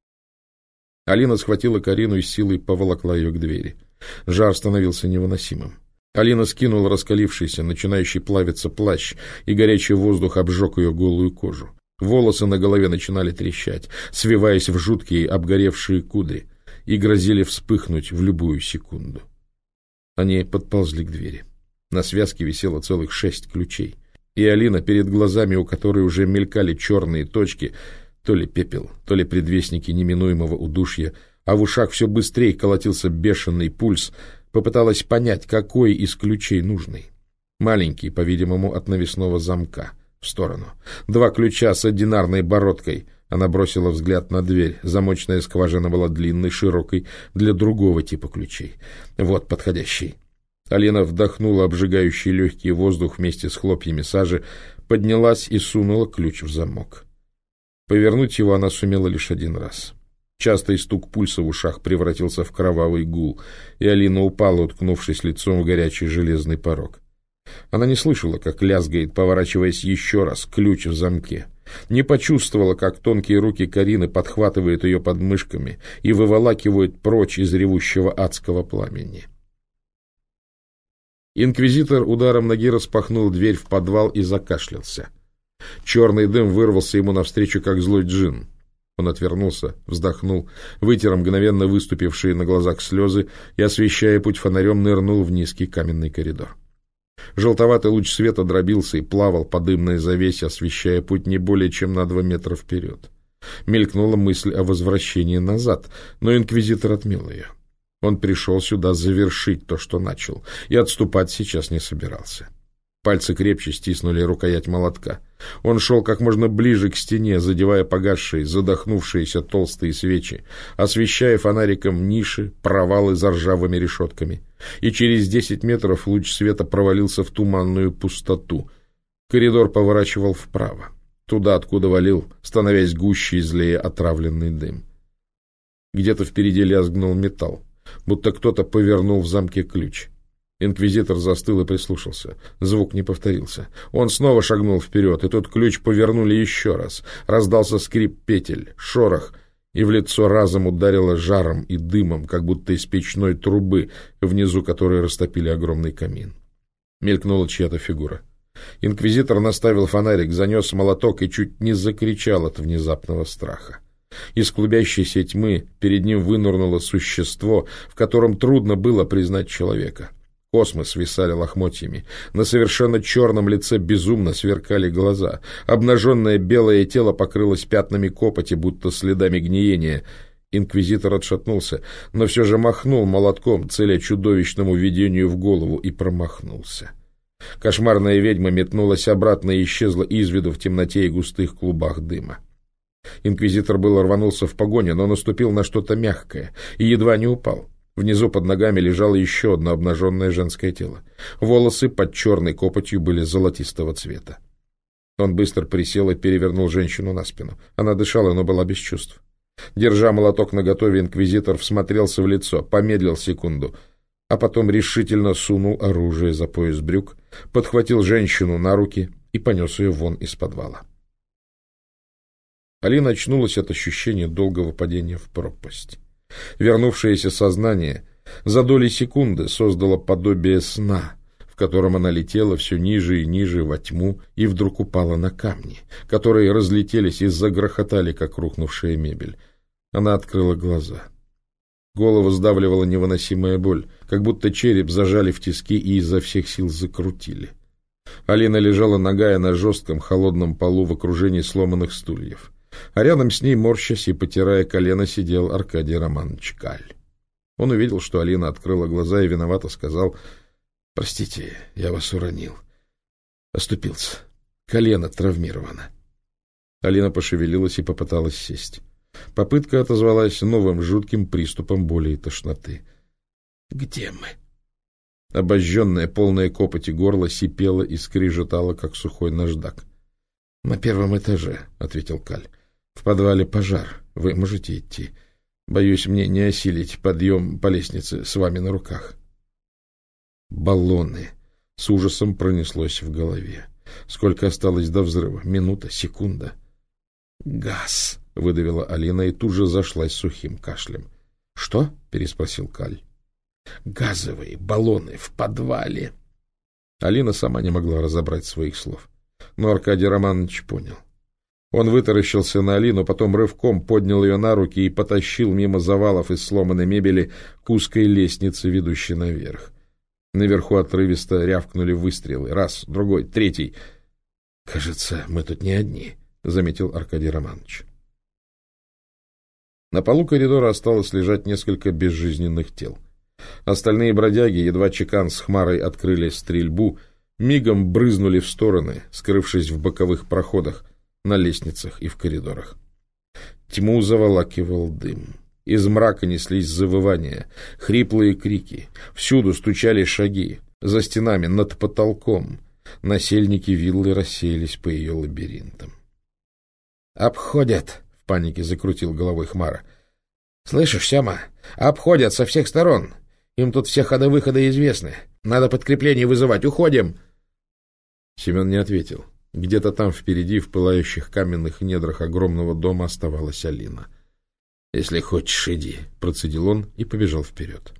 Алина схватила Карину и силой поволокла ее к двери. Жар становился невыносимым. Алина скинула раскалившийся, начинающий плавиться плащ, и горячий воздух обжег ее голую кожу. Волосы на голове начинали трещать, свиваясь в жуткие обгоревшие кудри, и грозили вспыхнуть в любую секунду. Они подползли к двери. На связке висело целых 6 ключей, и Алина, перед глазами у которой уже мелькали черные точки, то ли пепел, то ли предвестники неминуемого удушья, а в ушах все быстрее колотился бешеный пульс, попыталась понять, какой из ключей нужный. Маленький, по-видимому, от навесного замка, в сторону. 2 ключа с одинарной бородкой. Она бросила взгляд на дверь. Замочная скважина была длинной, широкой, для другого типа ключей. Вот подходящий. Алина вдохнула обжигающий легкий воздух вместе с хлопьями сажи, поднялась и сунула ключ в замок. Повернуть его она сумела лишь 1 раз. Частый стук пульса в ушах превратился в кровавый гул, и Алина упала, уткнувшись лицом в горячий железный порог. Она не слышала, как лязгает, поворачиваясь еще раз, ключ в замке. Не почувствовала, как тонкие руки Карины подхватывают ее подмышками и выволакивают прочь из ревущего адского пламени. Инквизитор ударом ноги распахнул дверь в подвал и закашлялся. Черный дым вырвался ему навстречу, как злой джинн. Он отвернулся, вздохнул, вытер мгновенно выступившие на глазах слезы и, освещая путь фонарем, нырнул в низкий каменный коридор. Желтоватый луч света дробился и плавал по дымной завесе, освещая путь не более чем на 2 метра вперед. Мелькнула мысль о возвращении назад, но инквизитор отмел ее. Он пришел сюда завершить то, что начал, и отступать сейчас не собирался. Пальцы крепче стиснули рукоять молотка. Он шел как можно ближе к стене, задевая погасшие, задохнувшиеся толстые свечи, освещая фонариком ниши, провалы за ржавыми решетками. И через 10 метров луч света провалился в туманную пустоту. Коридор поворачивал вправо, туда, откуда валил, становясь гуще и злее отравленный дым. Где-то впереди лязгнул металл, будто кто-то повернул в замке ключ. Инквизитор застыл и прислушался. Звук не повторился. Он снова шагнул вперед, и тот ключ повернули еще раз. Раздался скрип петель, шорох, и в лицо разом ударило жаром и дымом, как будто из печной трубы, внизу которой растопили огромный камин. Мелькнула чья-то фигура. Инквизитор наставил фонарик, занес молоток и чуть не закричал от внезапного страха. Из клубящейся тьмы перед ним вынырнуло существо, в котором трудно было признать человека. Космы свисали лохмотьями. На совершенно черном лице безумно сверкали глаза. Обнаженное белое тело покрылось пятнами копоти, будто следами гниения. Инквизитор отшатнулся, но все же махнул молотком, целя чудовищному видению в голову, и промахнулся. Кошмарная ведьма метнулась обратно и исчезла из виду в темноте и густых клубах дыма. Инквизитор было рванулся в погоню, но наступил на что-то мягкое и едва не упал. Внизу под ногами лежало еще одно обнаженное женское тело. Волосы под черной копотью были золотистого цвета. Он быстро присел и перевернул женщину на спину. Она дышала, но была без чувств. Держа молоток наготове, инквизитор всмотрелся в лицо, помедлил секунду, а потом решительно сунул оружие за пояс брюк, подхватил женщину на руки и понес ее вон из подвала. Алина очнулась от ощущения долгого падения в пропасть. Вернувшееся сознание за доли секунды создало подобие сна, в котором она летела все ниже и ниже во тьму и вдруг упала на камни, которые разлетелись и загрохотали, как рухнувшая мебель. Она открыла глаза. Голову сдавливала невыносимая боль, как будто череп зажали в тиски и изо всех сил закрутили. Алина лежала нагая на жестком холодном полу в окружении сломанных стульев. А рядом с ней, морщась и потирая колено, сидел Аркадий Романович Каль. Он увидел, что Алина открыла глаза, и виновато сказал: «Простите, я вас уронил. Оступился. Колено травмировано». Алина пошевелилась и попыталась сесть. Попытка отозвалась новым жутким приступом боли и тошноты. «Где мы?» Обожженное, полное копоти горло сипело и скрижетало, как сухой наждак. «На первом этаже», — ответил Каль. «В подвале пожар. Вы можете идти. Боюсь, мне не осилить подъем по лестнице с вами на руках». Баллоны. С ужасом пронеслось в голове. Сколько осталось до взрыва? Минута? Секунда? «Газ», — выдавила Алина и тут же зашлась сухим кашлем. «Что?» — переспросил Каль. «Газовые баллоны в подвале». Алина сама не могла разобрать своих слов. Но Аркадий Романович понял. Он вытаращился на Алину, потом рывком поднял ее на руки и потащил мимо завалов из сломанной мебели к узкой лестнице, ведущей наверх. Наверху отрывисто рявкнули выстрелы. Раз, другой, третий. «Кажется, мы тут не одни», — заметил Аркадий Романович. На полу коридора осталось лежать несколько безжизненных тел. Остальные бродяги, едва Чекан с Хмарой открыли стрельбу, мигом брызнули в стороны, скрывшись в боковых проходах, на лестницах и в коридорах. Тьму заволакивал дым. Из мрака неслись завывания, хриплые крики. Всюду стучали шаги. За стенами, над потолком. Насельники виллы рассеялись по ее лабиринтам. «Обходят!» — в панике закрутил головой Хмара. «Слышишь, Сема? Обходят со всех сторон. Им тут все ходы-выходы известны. Надо подкрепление вызывать. Уходим!» Семен не ответил. Где-то там впереди, в пылающих каменных недрах огромного дома, оставалась Алина. «Если хочешь, иди», — процедил он и побежал вперед.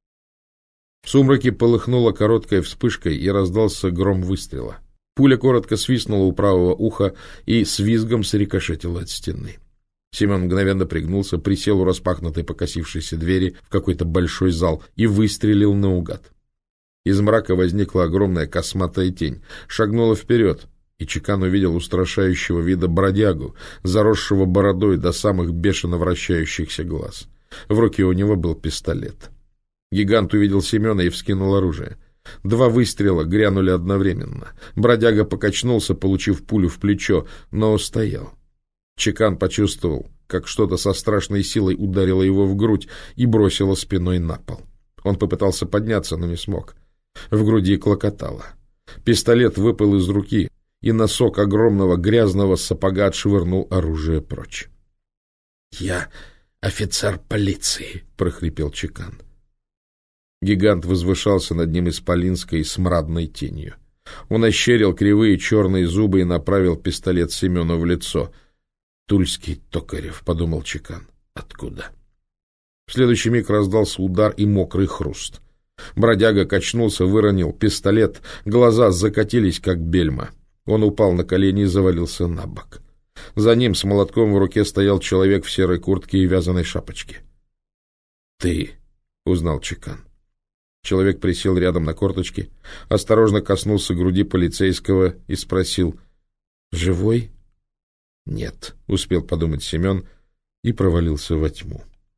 В сумраке полыхнула короткая вспышкой и раздался гром выстрела. Пуля коротко свистнула у правого уха и с визгом срикошетила от стены. Семен мгновенно пригнулся, присел у распахнутой покосившейся двери в какой-то большой зал и выстрелил наугад. Из мрака возникла огромная косматая тень, шагнула вперед, и Чекан увидел устрашающего вида бродягу, заросшего бородой до самых бешено вращающихся глаз. В руке у него был пистолет. Гигант увидел Семена и вскинул оружие. 2 выстрела грянули одновременно. Бродяга покачнулся, получив пулю в плечо, но устоял. Чекан почувствовал, как что-то со страшной силой ударило его в грудь и бросило спиной на пол. Он попытался подняться, но не смог. В груди клокотало. Пистолет выпал из руки, и носок огромного грязного сапога отшвырнул оружие прочь. «Я офицер полиции», — прохрипел Чекан. Гигант возвышался над ним исполинской смрадной тенью. Он ощерил кривые черные зубы и направил пистолет Семену в лицо. «Тульский Токарев», — подумал Чекан. «Откуда?» В следующий миг раздался удар и мокрый хруст. Бродяга качнулся, выронил пистолет, глаза закатились, как бельма. Он упал на колени и завалился на бок. За ним с молотком в руке стоял человек в серой куртке и вязаной шапочке. «Ты», — узнал Чекан. Человек присел рядом на корточки, осторожно коснулся груди полицейского и спросил: «Живой?» «Нет», — успел подумать Семен и провалился во тьму.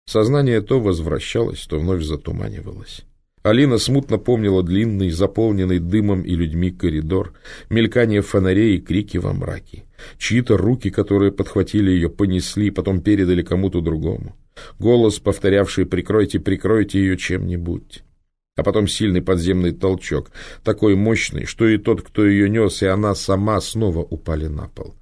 Сознание то возвращалось, то вновь затуманивалось. Алина смутно помнила длинный, заполненный дымом и людьми коридор, мелькание фонарей и крики во мраке. Чьи-то руки, которые подхватили ее, понесли, потом передали кому-то другому. Голос, повторявший «прикройте, прикройте ее чем-нибудь». А потом сильный подземный толчок, такой мощный, что и тот, кто ее нес, и она сама снова упали на пол.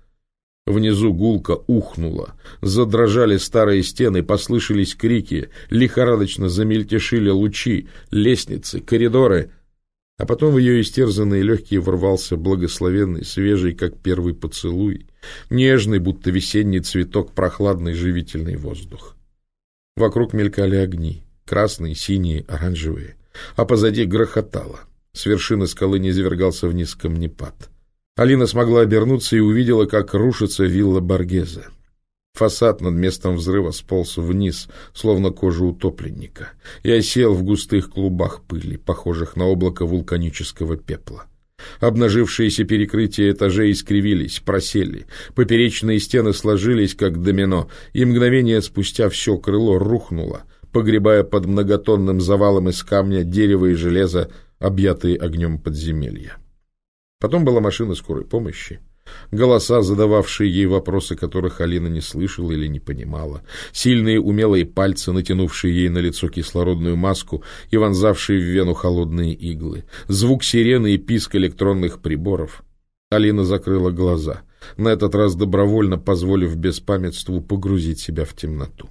Внизу гулко ухнуло, задрожали старые стены, послышались крики, лихорадочно замельтешили лучи, лестницы, коридоры. А потом в ее истерзанные легкие ворвался благословенный, свежий, как первый поцелуй, нежный, будто весенний цветок, прохладный живительный воздух. Вокруг мелькали огни, красные, синие, оранжевые, а позади грохотало. С вершины скалы низвергался вниз камнепад. Алина смогла обернуться и увидела, как рушится вилла Боргезе. Фасад над местом взрыва сполз вниз, словно кожа утопленника, и осел в густых клубах пыли, похожих на облако вулканического пепла. Обнажившиеся перекрытия этажей искривились, просели, поперечные стены сложились, как домино, и мгновение спустя все крыло рухнуло, погребая под многотонным завалом из камня, дерева и железа, объятые огнем подземелья. Потом была машина скорой помощи, голоса, задававшие ей вопросы, которых Алина не слышала или не понимала, сильные умелые пальцы, натянувшие ей на лицо кислородную маску и вонзавшие в вену холодные иглы, звук сирены и писк электронных приборов. Алина закрыла глаза, на этот раз добровольно позволив беспамятству погрузить себя в темноту.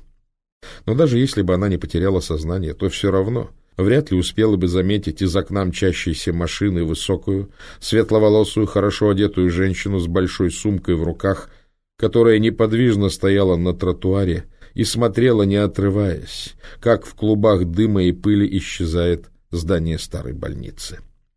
Но даже если бы она не потеряла сознание, то все равно вряд ли успела бы заметить из окна мчащейся машины высокую, светловолосую, хорошо одетую женщину с большой сумкой в руках, которая неподвижно стояла на тротуаре и смотрела, не отрываясь, как в клубах дыма и пыли исчезает здание старой больницы.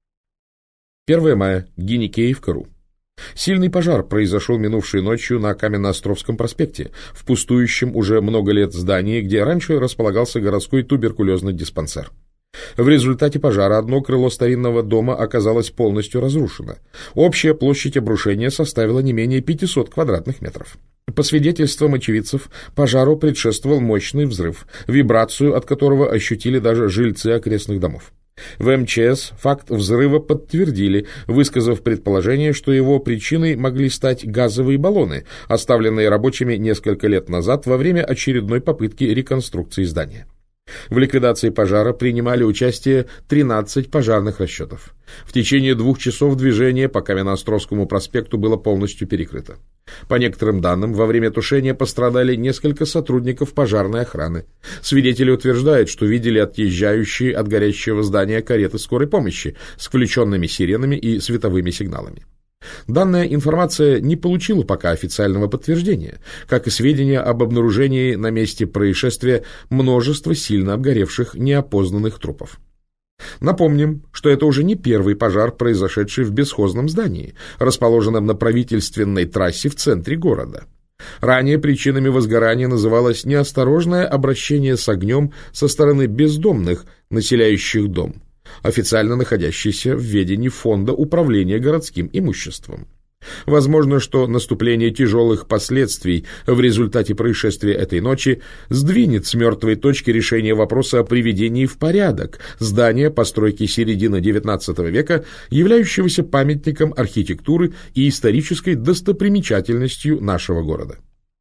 1 мая. Гиникеевка.ру. Сильный пожар произошел минувшей ночью на Каменноостровском проспекте, в пустующем уже много лет здании, где раньше располагался городской туберкулезный диспансер. В результате пожара одно крыло старинного дома оказалось полностью разрушено. Общая площадь обрушения составила не менее 500 квадратных метров. По свидетельствам очевидцев, пожару предшествовал мощный взрыв, вибрацию от которого ощутили даже жильцы окрестных домов. В МЧС факт взрыва подтвердили, высказав предположение, что его причиной могли стать газовые баллоны, оставленные рабочими несколько лет назад во время очередной попытки реконструкции здания. В ликвидации пожара принимали участие 13 пожарных расчетов. В течение 2 часов движение по Каменноостровскому проспекту было полностью перекрыто. По некоторым данным, во время тушения пострадали несколько сотрудников пожарной охраны. Свидетели утверждают, что видели отъезжающие от горящего здания кареты скорой помощи с включенными сиренами и световыми сигналами. Данная информация не получила пока официального подтверждения, как и сведения об обнаружении на месте происшествия множества сильно обгоревших неопознанных трупов. Напомним, что это уже не первый пожар, произошедший в бесхозном здании, расположенном на правительственной трассе в центре города. Ранее причинами возгорания называлось неосторожное обращение с огнем со стороны бездомных, населяющих дом, официально находящийся в ведении Фонда управления городским имуществом. Возможно, что наступление тяжелых последствий в результате происшествия этой ночи сдвинет с мертвой точки решение вопроса о приведении в порядок здания постройки середины XIX века, являющегося памятником архитектуры и исторической достопримечательностью нашего города.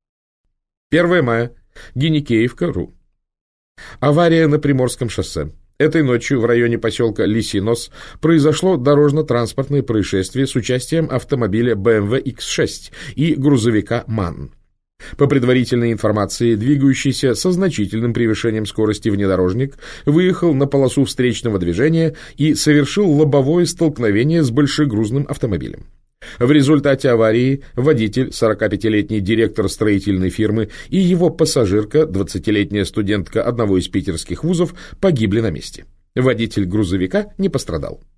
1 мая. Гиникеевка.ру. Авария на Приморском шоссе. Этой ночью в районе поселка Лисий Нос произошло дорожно-транспортное происшествие с участием автомобиля BMW X6 и грузовика МАН. По предварительной информации, двигающийся со значительным превышением скорости внедорожник выехал на полосу встречного движения и совершил лобовое столкновение с большегрузным автомобилем. В результате аварии водитель, 45-летний директор строительной фирмы, и его пассажирка, 20-летняя студентка одного из питерских вузов, погибли на месте. Водитель грузовика не пострадал.